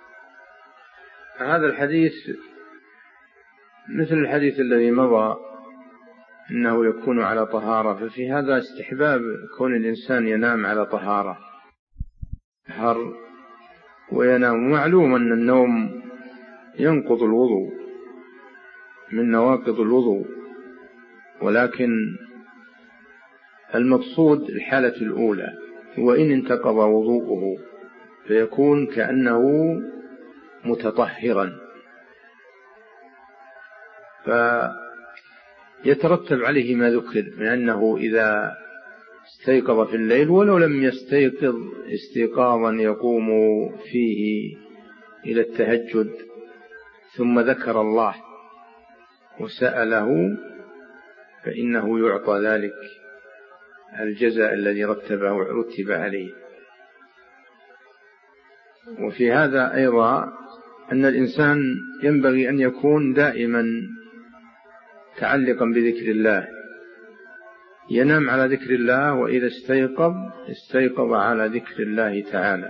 هذا الحديث مثل الحديث الذي مضى إنه يكون على طهارة، ففي هذا استحباب كون الإنسان ينام على طهارة حر وينام. معلوم أن النوم ينقض الوضوء من نواقض الوضوء، ولكن المقصود الحالة الأولى، وإن انتقض وضوءه فيكون كأنه متطهرا، فيترتب عليه ما ذكر من أنه إذا استيقظ في الليل ولو لم يستيقظ استيقاظا يقوم فيه إلى التهجد ثم ذكر الله وسأله فإنه يعطى ذلك الجزاء الذي رتبه رتب عليه. وفي هذا أيضا أن الإنسان ينبغي أن يكون دائما متعلقا بذكر الله، ينام على ذكر الله، وإذا استيقظ استيقظ على ذكر الله تعالى.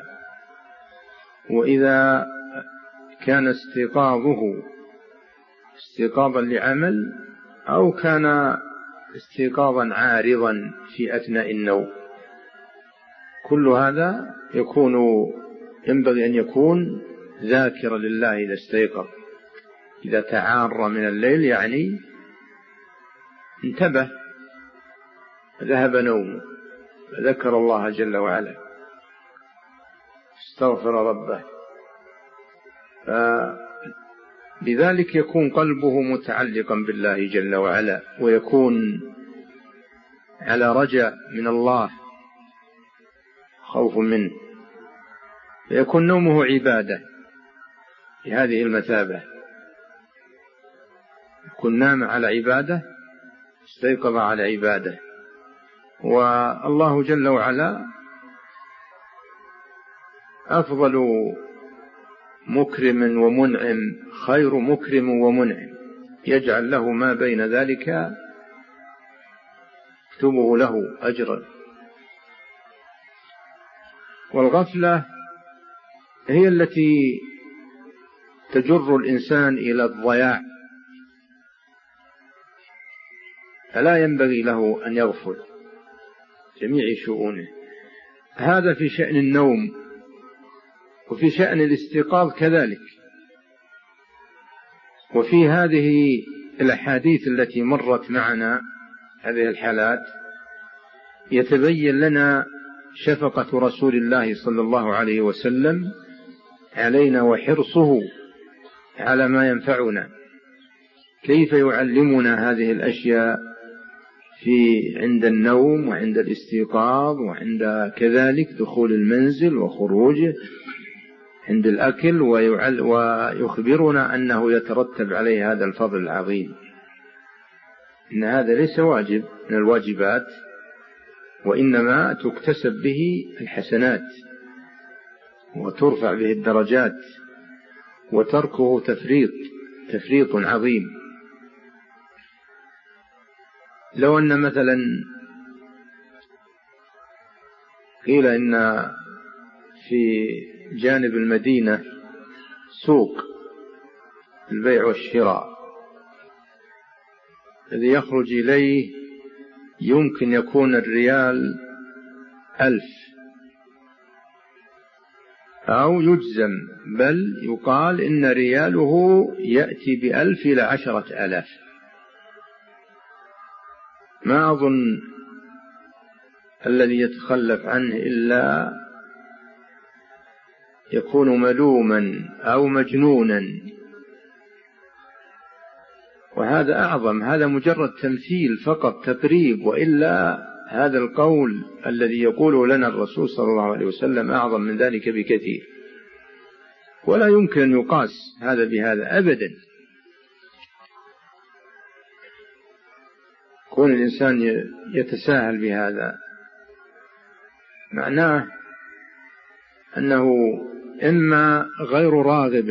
وإذا كان استيقاظه استيقاظا لعمل أو كان استيقاظا عارضا في أثناء النوم، كل هذا يكون ينبغي أن يكون ذاكرا لله إذا استيقظ. إذا تعار من الليل يعني انتبه ذهب نومه فذكر الله جل وعلا استغفر ربه، بذلك يكون قلبه متعلقا بالله جل وعلا، ويكون على رجاء من الله خوف منه، فيكون نومه عبادة بهذه المثابة، يكون نام على عبادة استيقظ على عبادة. والله جل وعلا أفضل مكرم ومنعم، خير مكرم ومنعم، يجعل له ما بين ذلك يكتبه له أجرا. والغفلة هي التي تجر الإنسان إلى الضياع، فلا ينبغي له أن يغفل جميع شؤونه. هذا في شأن النوم، وفي شأن الاستيقاظ كذلك. وفي هذه الأحاديث التي مرت معنا هذه الحالات يتبين لنا شفقة رسول الله صلى الله عليه وسلم علينا وحرصه على ما ينفعنا، كيف يعلمنا هذه الأشياء في عند النوم وعند الاستيقاظ وعند كذلك دخول المنزل وخروجه، عند الأكل، ويخبرنا أنه يترتب عليه هذا الفضل العظيم. إن هذا ليس واجب من الواجبات، وإنما تكتسب به الحسنات وترفع به الدرجات، وتركه تفريط تفريط عظيم. لو أن مثلا قيل إن في جانب المدينة سوق البيع والشراء الذي يخرج إليه يمكن يكون الريال ألف، أو يجزم بل يقال إن رياله يأتي بألف إلى عشرة آلاف. ما أظن الذي يتخلف عنه إلا يكون ملوما أو مجنونا، وهذا أعظم. هذا مجرد تمثيل فقط، تقريب، وإلا هذا القول الذي يقوله لنا الرسول صلى الله عليه وسلم أعظم من ذلك بكثير، ولا يمكن أن يقاس هذا بهذا أبدا. كون الإنسان يتساهل بهذا معناه أنه إما غير راغب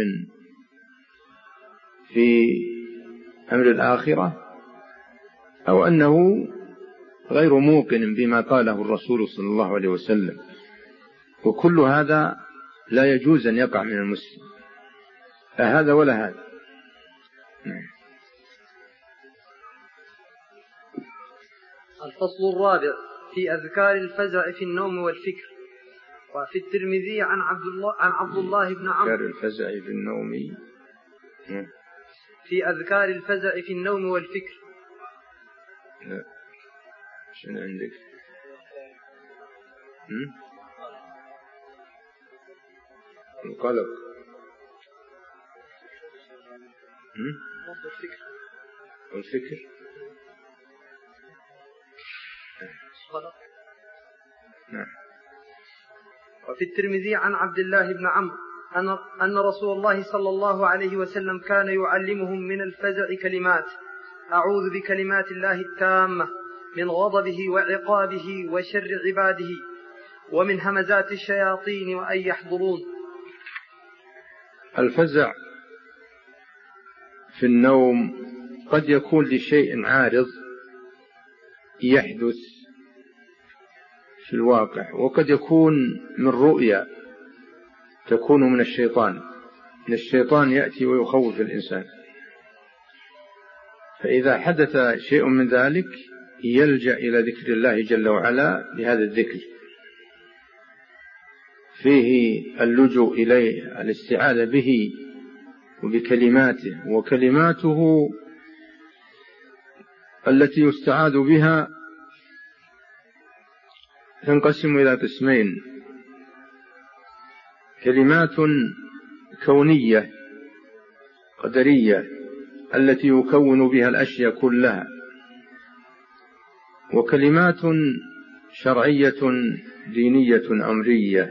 في أمر الآخرة، أو أنه غير موقن بما قاله الرسول صلى الله عليه وسلم، وكل هذا لا يجوز أن يقع من المسلم، لا هذا ولا هذا. الفصل الرابع في أذكار الفزع في النوم والفكر. وفي الترمذي عن عبد الله عن عبد الله بن عمرو أذكار الفزع في النوم في أذكار الفزع في النوم والفكر. لا شنو عندك؟ هم؟ القلق. هم؟ والفكر. والفكر. نعم. وفي الترمذي عن عبد الله بن عمرو أن أن رسول الله صلى الله عليه وسلم كان يعلمهم من الفزع كلمات: أعوذ بكلمات الله التامة من غضبه وعقابه وشر عباده ومن همزات الشياطين وأن يحضرون. الفزع في النوم قد يكون لشيء عارض يحدث في الواقع، وقد يكون من رؤيا تكون من الشيطان. من الشيطان يأتي ويخوف الإنسان، فإذا حدث شيء من ذلك يلجأ إلى ذكر الله جل وعلا بهذا الذكر، فيه اللجوء إليه، الاستعاذة به وبكلماته. وكلماته التي يستعاذ بها تنقسم إلى قسمين: كلمات كونية قدرية التي يكون بها الأشياء كلها، وكلمات شرعية دينية أمرية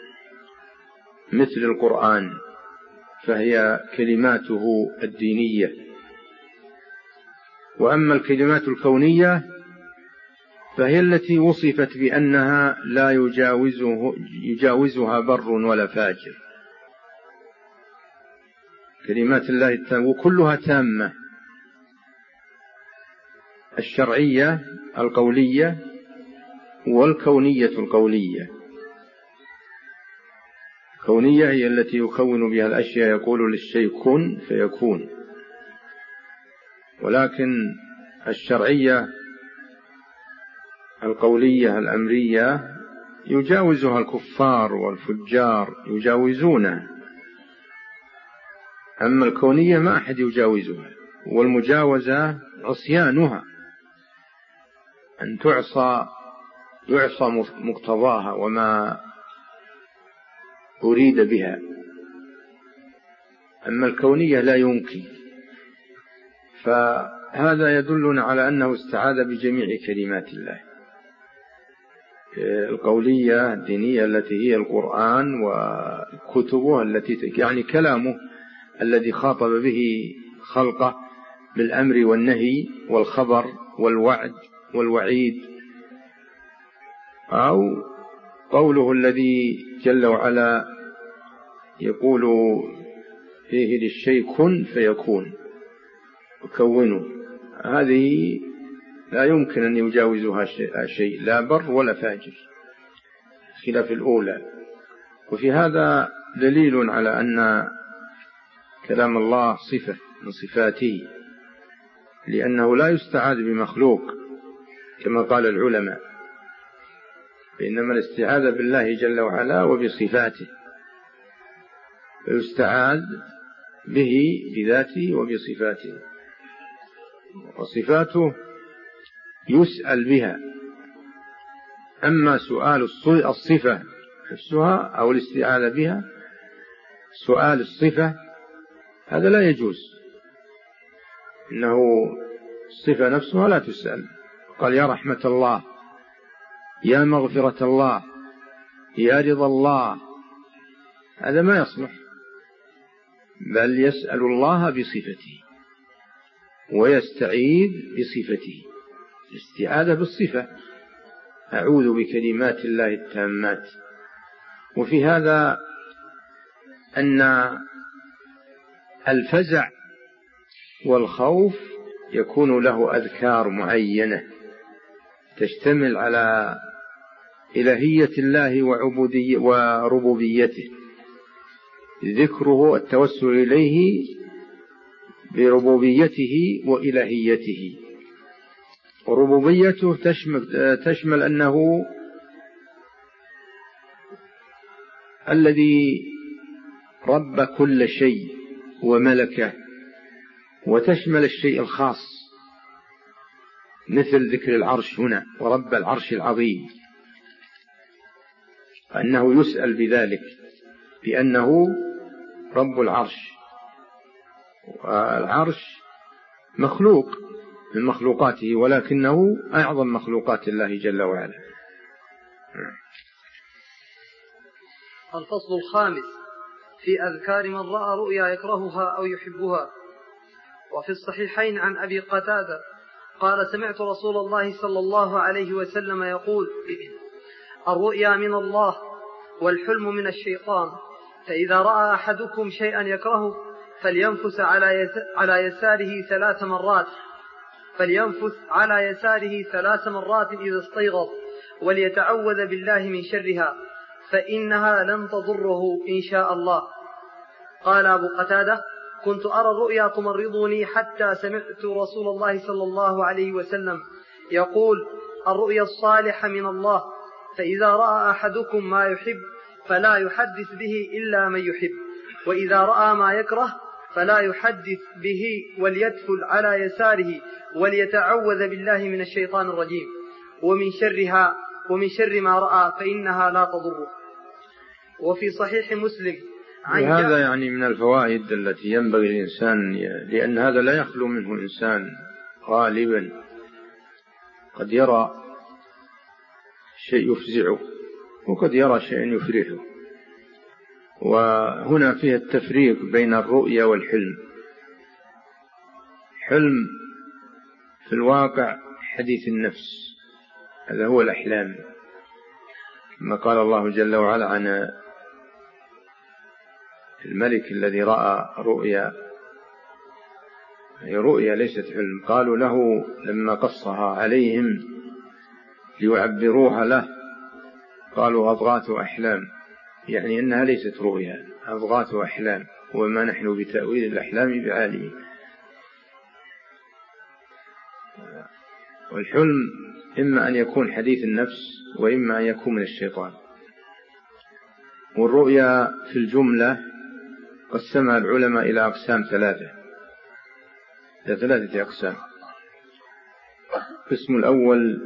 مثل القرآن، فهي كلماته الدينية. وأما الكلمات الكونية فهي التي وصفت بأنها لا يجاوزه يجاوزها بر ولا فاجر. كلمات الله التامة وكلها تامة الشرعية القولية والكونية القولية. الكونية هي التي يكون بها الأشياء، يقول للشيء كن فيكون. ولكن الشرعية القولية الأمرية يجاوزها الكفار والفجار، يجاوزونها. أما الكونية ما أحد يجاوزها، والمجاوزة عصيانها، أن تعصى يعصى مقتضاها وما أريد بها. أما الكونية لا يمكن. فهذا يدلنا على أنه استعاذ بجميع كلمات الله القولية الدينية التي هي القرآن وكتبه التي يعني كلامه الذي خاطب به خلقه بالأمر والنهي والخبر والوعد والوعيد، أو قوله الذي جل وعلا يقول فيه للشيء كن فيكون وكونه. هذه لا يمكن أن يجاوزها شيء، لا بر ولا فاجر، خلاف الأولى. وفي هذا دليل على أن كلام الله صفة من صفاته، لأنه لا يستعاذ بمخلوق كما قال العلماء، فإنما الاستعاذة بالله جل وعلا وبصفاته، فيستعاذ به بذاته وبصفاته، وصفاته يسأل بها. أما سؤال الصفة نفسها أو الاستعاذة بها، سؤال الصفة هذا لا يجوز، إنه الصفة نفسها لا تسأل. قال يا رحمة الله، يا مغفرة الله، يا رضا الله، هذا ما يصلح، بل يسأل الله بصفته ويستعيذ بصفته. الاستعاذة بالصفة، أعوذ بكلمات الله التامات. وفي هذا أن الفزع والخوف يكون له أذكار معينة تشتمل على إلهية الله وعبودية وربوبيته، ذكره التوسل إليه بربوبيته وإلهيته. وربوبيته تشمل, تشمل أنه الذي رب كل شيء وملكه، وتشمل الشيء الخاص مثل ذكر العرش هنا ورب العرش العظيم، أنه يسأل بذلك بأنه رب العرش. والعرش مخلوق من مخلوقاته، ولكنه أعظم مخلوقات الله جل وعلا. الفصل الخامس في أذكار من رأى رؤيا يكرهها أو يحبها. وفي الصحيحين عن أبي قتادة قال سمعت رسول الله صلى الله عليه وسلم يقول الرؤيا من الله والحلم من الشيطان، فإذا رأى أحدكم شيئا يكرهه فلينفث على يساره ثلاث مرات فلينفث على يساره ثلاث مرات إذا استيقظ، وليتعوذ بالله من شرها فإنها لن تضره إن شاء الله. قال أبو قتادة كنت أرى الرؤيا تمرضني حتى سمعت رسول الله صلى الله عليه وسلم يقول الرؤيا الصالحة من الله، فإذا رأى أحدكم ما يحب فلا يحدث به إلا من يحب، وإذا رأى ما يكره فلا يحدث به وليدفل على يساره وليتعوذ بالله من الشيطان الرجيم ومن شرها ومن شر ما رأى فإنها لا تضره. وفي صحيح مسلم هذا يعني من الفوائد التي ينبغي الإنسان، لأن هذا لا يخلو منه إنسان غالبا، قد يرى شيء يفزعه وقد يرى شيء يفرحه. وهنا فيه التفريق بين الرؤيا والحلم. حلم في الواقع حديث النفس، هذا هو الأحلام، كما قال الله جل وعلا عن الملك الذي رأى رؤيا هي رؤيا ليست حلم. قالوا له لما قصها عليهم ليعبروها له قالوا أضغاث أحلام، يعني أنها ليست رؤيا، أضغاث أحلام، وما نحن بتأويل الأحلام بعالمين. والحلم إما أن يكون حديث النفس وإما أن يكون من الشيطان. والرؤيا في الجملة قسمها العلماء إلى أقسام ثلاثة إلى ثلاثة أقسام. القسم الأول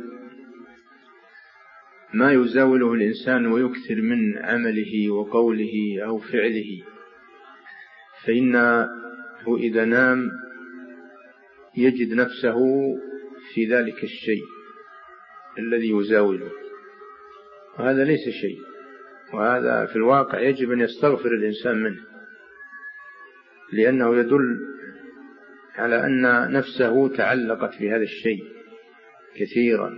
ما يزاوله الإنسان ويكثر من عمله وقوله أو فعله، فإنه إذا نام يجد نفسه في ذلك الشيء الذي يزاوله، وهذا ليس شيء، وهذا في الواقع يجب أن يستغفر الإنسان منه، لأنه يدل على أن نفسه تعلقت بهذا الشيء كثيرا.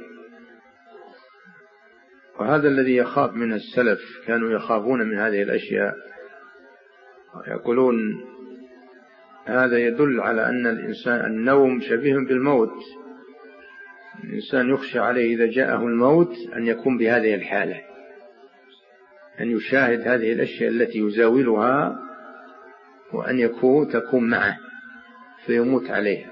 وهذا الذي يخاف منه السلف، كانوا يخافون من هذه الأشياء ويقولون هذا يدل على أن الإنسان النوم شبيه بالموت، الإنسان يخشى عليه إذا جاءه الموت أن يكون بهذه الحالة، أن يشاهد هذه الأشياء التي يزاولها وأن يكون تكون معه فيموت عليها.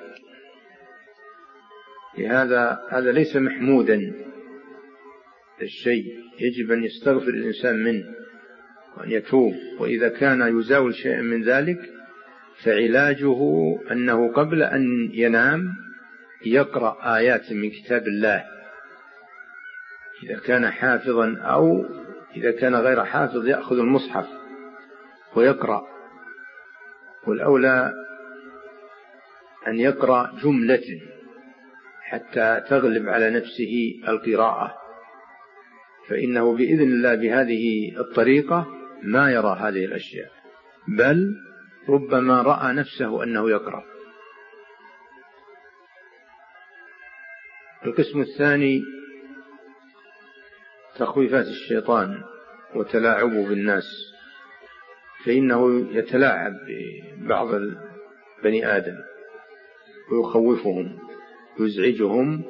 لهذا هذا ليس محمودا الشيء، يجب أن يستغفر الإنسان منه وأن يتوب. وإذا كان يزاول شيئا من ذلك فعلاجه أنه قبل أن ينام يقرأ آيات من كتاب الله إذا كان حافظا، أو إذا كان غير حافظ يأخذ المصحف ويقرأ. والأولى أن يقرأ جملة حتى تغلب على نفسه القراءة، فإنه بإذن الله بهذه الطريقة ما يرى هذه الأشياء، بل ربما رأى نفسه أنه يقرأ. القسم الثاني تخويفات الشيطان وتلاعبه بالناس، فإنه يتلاعب ببعض بني آدم ويخوفهم يزعجهم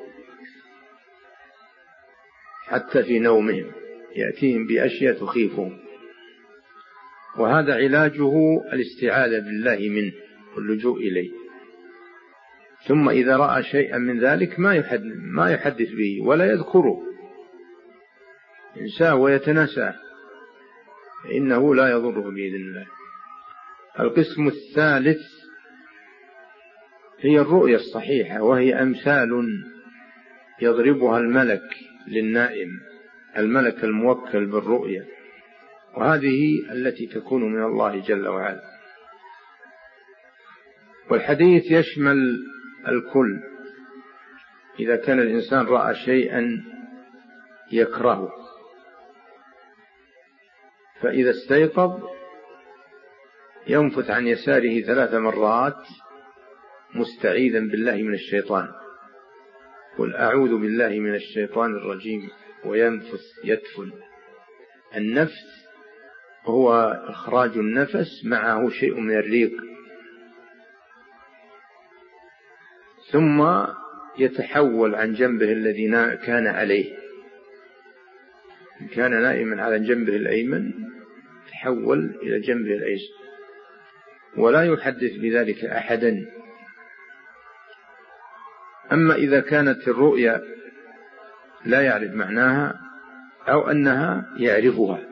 حتى في نومهم، يأتيهم بأشياء تخيفهم، وهذا علاجه الاستعاذة بالله منه واللجوء إليه. ثم إذا رأى شيئا من ذلك ما يحدث, ما يحدث به ولا يذكره، ينساه ويتناساه، فإنه لا يضره بإذن الله. القسم الثالث هي الرؤيا الصحيحة، وهي أمثال يضربها الملك للنائم، الملك الموكل بالرؤيا، وهذه التي تكون من الله جل وعلا. والحديث يشمل الكل. إذا كان الإنسان رأى شيئا يكرهه فإذا استيقظ ينفث عن يساره ثلاث مرات مستعيذا بالله من الشيطان، قل أعوذ بالله من الشيطان الرجيم، وينفث يدفن. النفث هو إخراج النفس معه شيء من الريق، ثم يتحول عن جنبه الذي كان عليه، إن كان نائما على جنبه الأيمن تحول إلى جنبه الأيسر، ولا يحدث بذلك أحدا. أما إذا كانت الرؤيا لا يعرف معناها أو أنها يعرفها،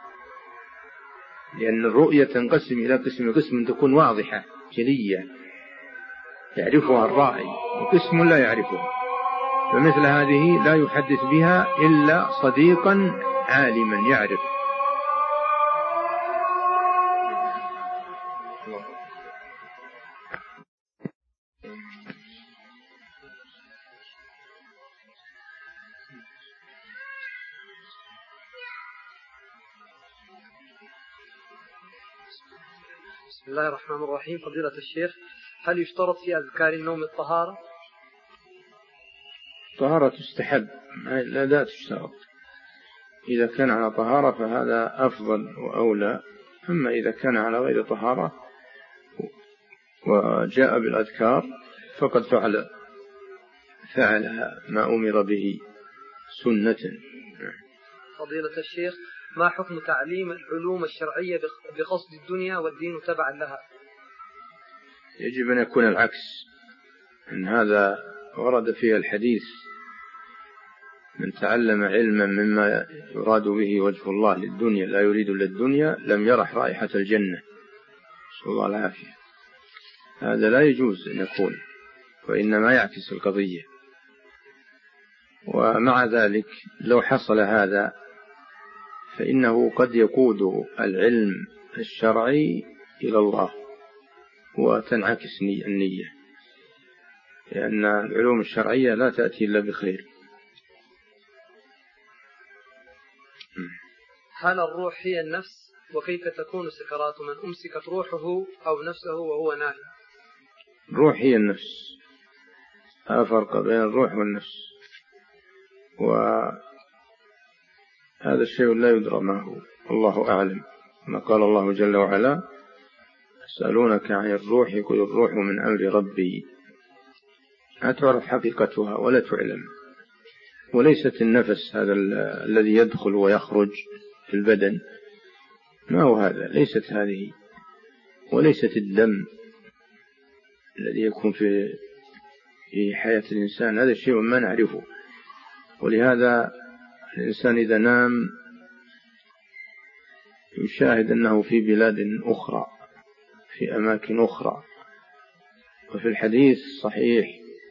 لأن الرؤيا تنقسم إلى قسم، قسم تكون واضحة جلية يعرفها الرائي، وقسم لا يعرفها، فمثل هذه لا يحدث بها إلا صديقا عالما يعرف. بسم الله الرحمن الرحيم. فضيلة الشيخ، هل يشترط في أذكار النوم الطهارة؟ طهارة تستحب، لا لا تشترط. إذا كان على طهارة فهذا أفضل وأولى، أما إذا كان على غير طهارة وجاء بالأذكار فقد فعل فعل ما أمر به سنة. فضيلة الشيخ، ما حكم تعليم العلوم الشرعية بقصد الدنيا والدين تبعا لها؟ يجب أن يكون العكس، إن هذا ورد فيه الحديث: من تعلم علما مما يراد به وجه الله للدنيا لا يريد للدنيا لم يرح رائحة الجنة، نسأل الله العافية. هذا لا يجوز أن يكون، وإنما يعكس القضية. ومع ذلك لو حصل هذا فإنه قد يقود العلم الشرعي إلى الله وتنعكس النية، لأن العلوم الشرعية لا تأتي إلا بخير. هل الروح هي النفس؟ وكيف تكون سكرات من أمسكت روحه أو نفسه وهو نائم؟ الروح هي النفس، لا فرق بين الروح والنفس، وهذا الشيء لا يدرى ما هو، الله أعلم. ما قال الله جل وعلا: يسألونك عن الروح قل الروح من أمر ربي. لا تعرف حقيقتها ولا تعلم. وليست النفس هذا الذي يدخل ويخرج في البدن، ما هو هذا، ليست هذه، وليست الدم الذي يكون في في حياة الإنسان، هذا الشيء ما نعرفه. ولهذا الإنسان إذا نام يشاهد أنه في بلاد أخرى، في أماكن أخرى. وفي الحديث الصحيح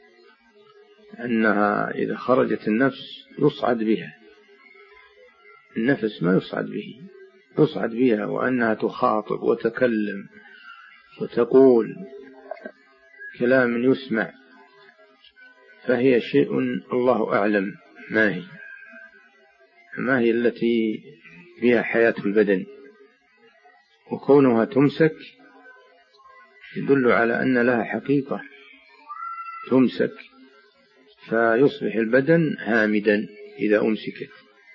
أنها إذا خرجت النفس يصعد بها، النفس ما يصعد به، يصعد بها، وأنها تخاطب وتكلم وتقول كلام يسمع. فهي شيء الله أعلم ما هي ما هي التي فيها حياة البدن. وكونها تمسك يدل على أن لها حقيقة، تمسك فيصبح البدن هامدا إذا أمسكت.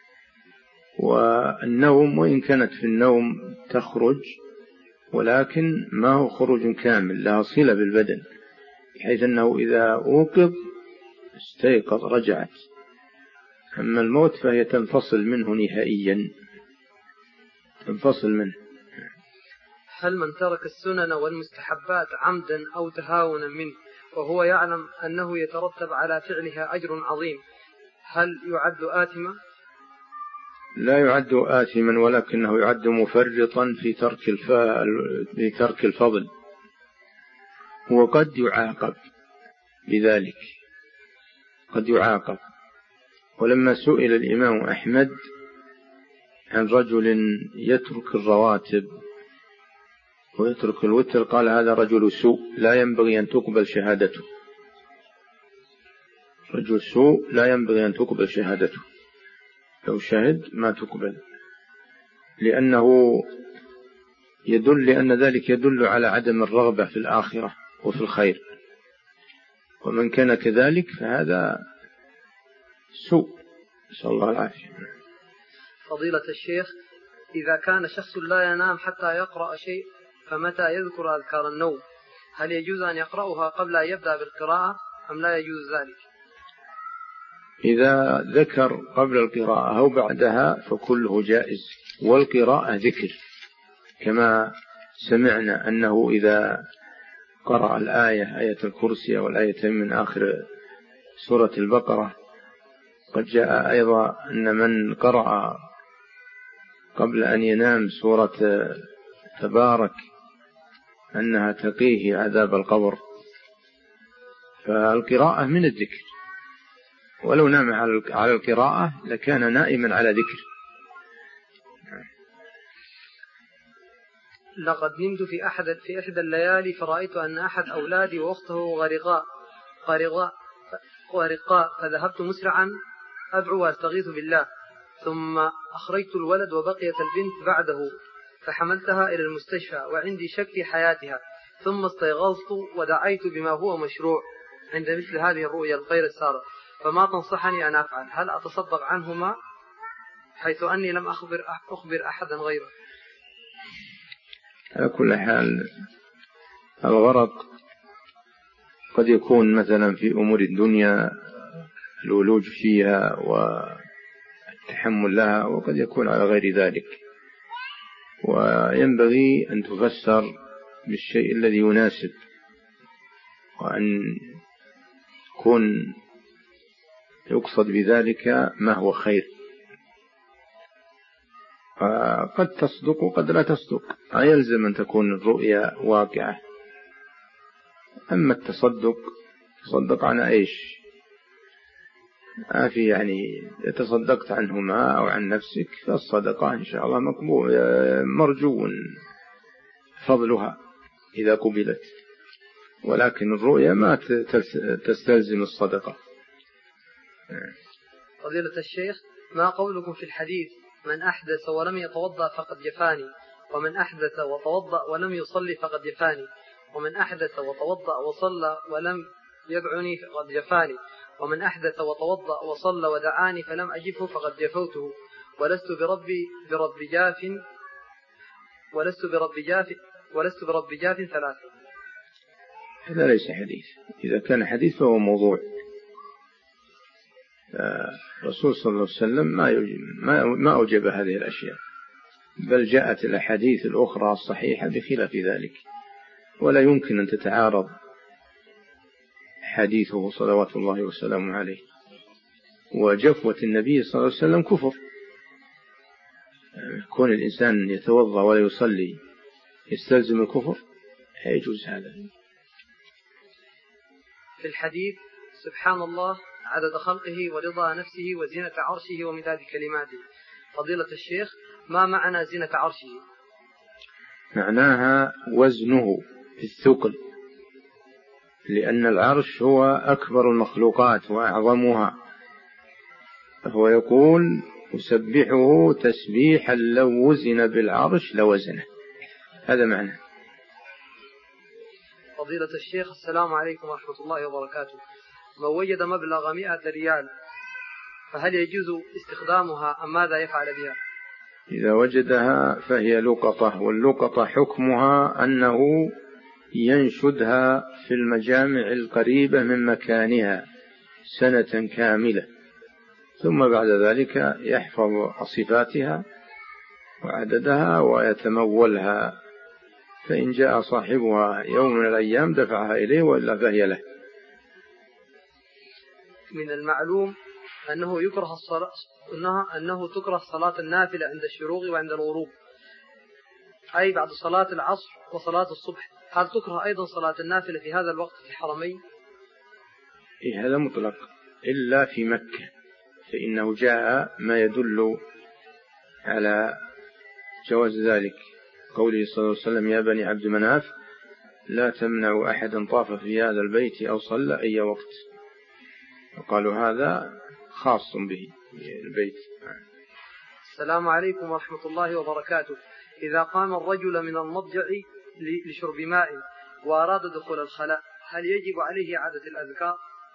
والنوم وإن كانت في النوم تخرج، ولكن ما هو خروج كامل، لها صلة بالبدن، بحيث أنه إذا أوقظ استيقظ رجعت. أما الموت فهي تنفصل منه نهائيا، تنفصل منه. هل من ترك السنن والمستحبات عمدا أو تهاونا منه وهو يعلم أنه يترتب على فعلها أجر عظيم، هل يعد آثما؟ لا يعد آثما، ولكنه يعد مفرطا في ترك الف... في ترك الفضل، وقد يعاقب بذلك، قد يعاقب. ولما سئل الإمام أحمد عن رجل يترك الرواتب ويترك الوتر قال: هذا رجل سوء لا ينبغي أن تقبل شهادته. رجل سوء لا ينبغي أن تقبل شهادته، لو شهد ما تقبل، لأنه يدل لأن ذلك يدل على عدم الرغبة في الآخرة وفي الخير. ومن كان كذلك فهذا سوء، نسأل الله العافية. فضيلة الشيخ، إذا كان شخص لا ينام حتى يقرأ شيء، فمتى يذكر أذكار النوم؟ هل يجوز أن يقرأها قبل أن يبدأ بالقراءة أم لا يجوز ذلك؟ إذا ذكر قبل القراءة أو بعدها فكله جائز، والقراءة ذكر، كما سمعنا أنه إذا قرأ الآية آية الكرسي والآيتين من آخر سورة البقرة، قد جاء أيضا أن من قرأ قبل أن ينام سورة تبارك أنها تقيه عذاب القبر. فالقراءة من الذكر، ولو نام على القراءة لكان نائما على ذكر. لقد نمت في أحد في إحدى الليالي فرأيت أن أحد أولادي وأخته غرقاء غرقاء غرقاء فذهبت مسرعا أدعو وأستغيث بالله، ثم أخرجت الولد وبقيت البنت بعده، فحملتها إلى المستشفى وعندي شك في حياتها، ثم استيقظت ودعيت بما هو مشروع عند مثل هذه الرؤيا الغير السارة، فما تنصحني أن أفعل؟ هل أتصدق عنهما حيث أني لم أخبر أخبر أحدا غيره؟ على كل حال الغرض قد يكون مثلا في أمور الدنيا الولوج فيها والتحمل لها، وقد يكون على غير ذلك، وينبغي أن تفسر بالشيء الذي يناسب، وأن يكون يقصد بذلك ما هو خير. قد تصدق وقد لا تصدق، يلزم أن تكون الرؤيا واقعة. أما التصدق، تصدق عن إيش؟ في يعني تصدقت عنهما أو عن نفسك، فالصدقة إن شاء الله مقبول مرجو فضلها إذا قبلت، ولكن الرؤيا ما تستلزم الصدقة. فضيلة الشيخ، ما قولكم في الحديث من أحدث ولم يتوضأ فقد جفاني، ومن أحدث وتوضأ ولم يصلي فقد جفاني، ومن أحدث وتوضأ وصلى ولم يدعني فقد جفاني، ومن أحدث وتوضأ وصلى ودعاني فلم أجفه فقد جفوته، ولست بربي برب جاف ولست برب جاف ولست برب جاف ثلاثة. هذا ليس حديث. إذا كان حديث فهو موضوع. الرسول صلى الله عليه وسلم ما ما أوجب هذه الأشياء، بل جاءت الأحاديث الأخرى الصحيحة بخلاف ذلك، ولا يمكن أن تتعارض حديثه صلوات الله وسلامه عليه. وجفوة النبي صلى الله عليه وسلم كفر. كون الإنسان يتوضأ ولا يصلي يستلزم الكفر، لا يجوز هذا. في الحديث سبحان الله عدد خلقه ورضا نفسه وزينة عرشه ومداد كلماته، فضيلة الشيخ ما معنى زينة عرشه؟ معناها وزنه في الثقل، لأن العرش هو أكبر المخلوقات وأعظمها، فهو يقول أسبحه تسبيحا لو وزن بالعرش لوزنه. هذا معنى. فضيلة الشيخ السلام عليكم ورحمة الله وبركاته. من وجد مبلغ مئة ريال فهل يجوز استخدامها أم ماذا يفعل بها؟ إذا وجدها فهي لقطة، واللقطة حكمها أنه ينشدها في المجامع القريبة من مكانها سنة كاملة، ثم بعد ذلك يحفظ صفاتها وعددها ويتمولها، فإن جاء صاحبها يوم من الأيام دفعها إليه وإلا فهي له. من المعلوم أنه يكره الصلاة أنها أنه تكره صلاة النافلة عند الشروق وعند الغروب، أي بعد صلاة العصر وصلاة الصبح. هل تكره أيضا صلاة النافلة في هذا الوقت في الحرمين؟ إيه هذا مطلق إلا في مكة، فإنه جاء ما يدل على جواز ذلك، قوله صلى الله عليه وسلم يا بني عبد مناف لا تمنعوا أحدا طاف في هذا البيت أو صلى أي وقت، وقالوا هذا خاص به البيت. السلام عليكم ورحمة الله وبركاته. إذا قام الرجل من المضجع لشرب ماء وأراد دخول الخلاء هل يجب عليه إعادة الأذكار؟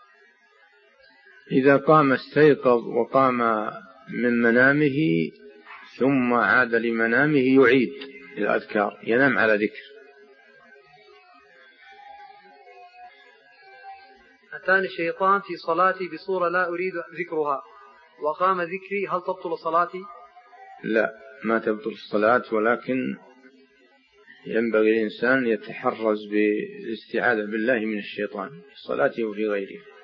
إذا قام استيقظ وقام من منامه ثم عاد لمنامه يعيد الأذكار، ينام على ذكر. أتاني الشيطان في صلاتي بصورة لا أريد ذكرها وقام ذكري، هل تبطل صلاتي؟ لا، ما تبطل الصلاة، ولكن ينبغي الإنسان يتحرز بالاستعاذة بالله من الشيطان في صلاته وفي غيره.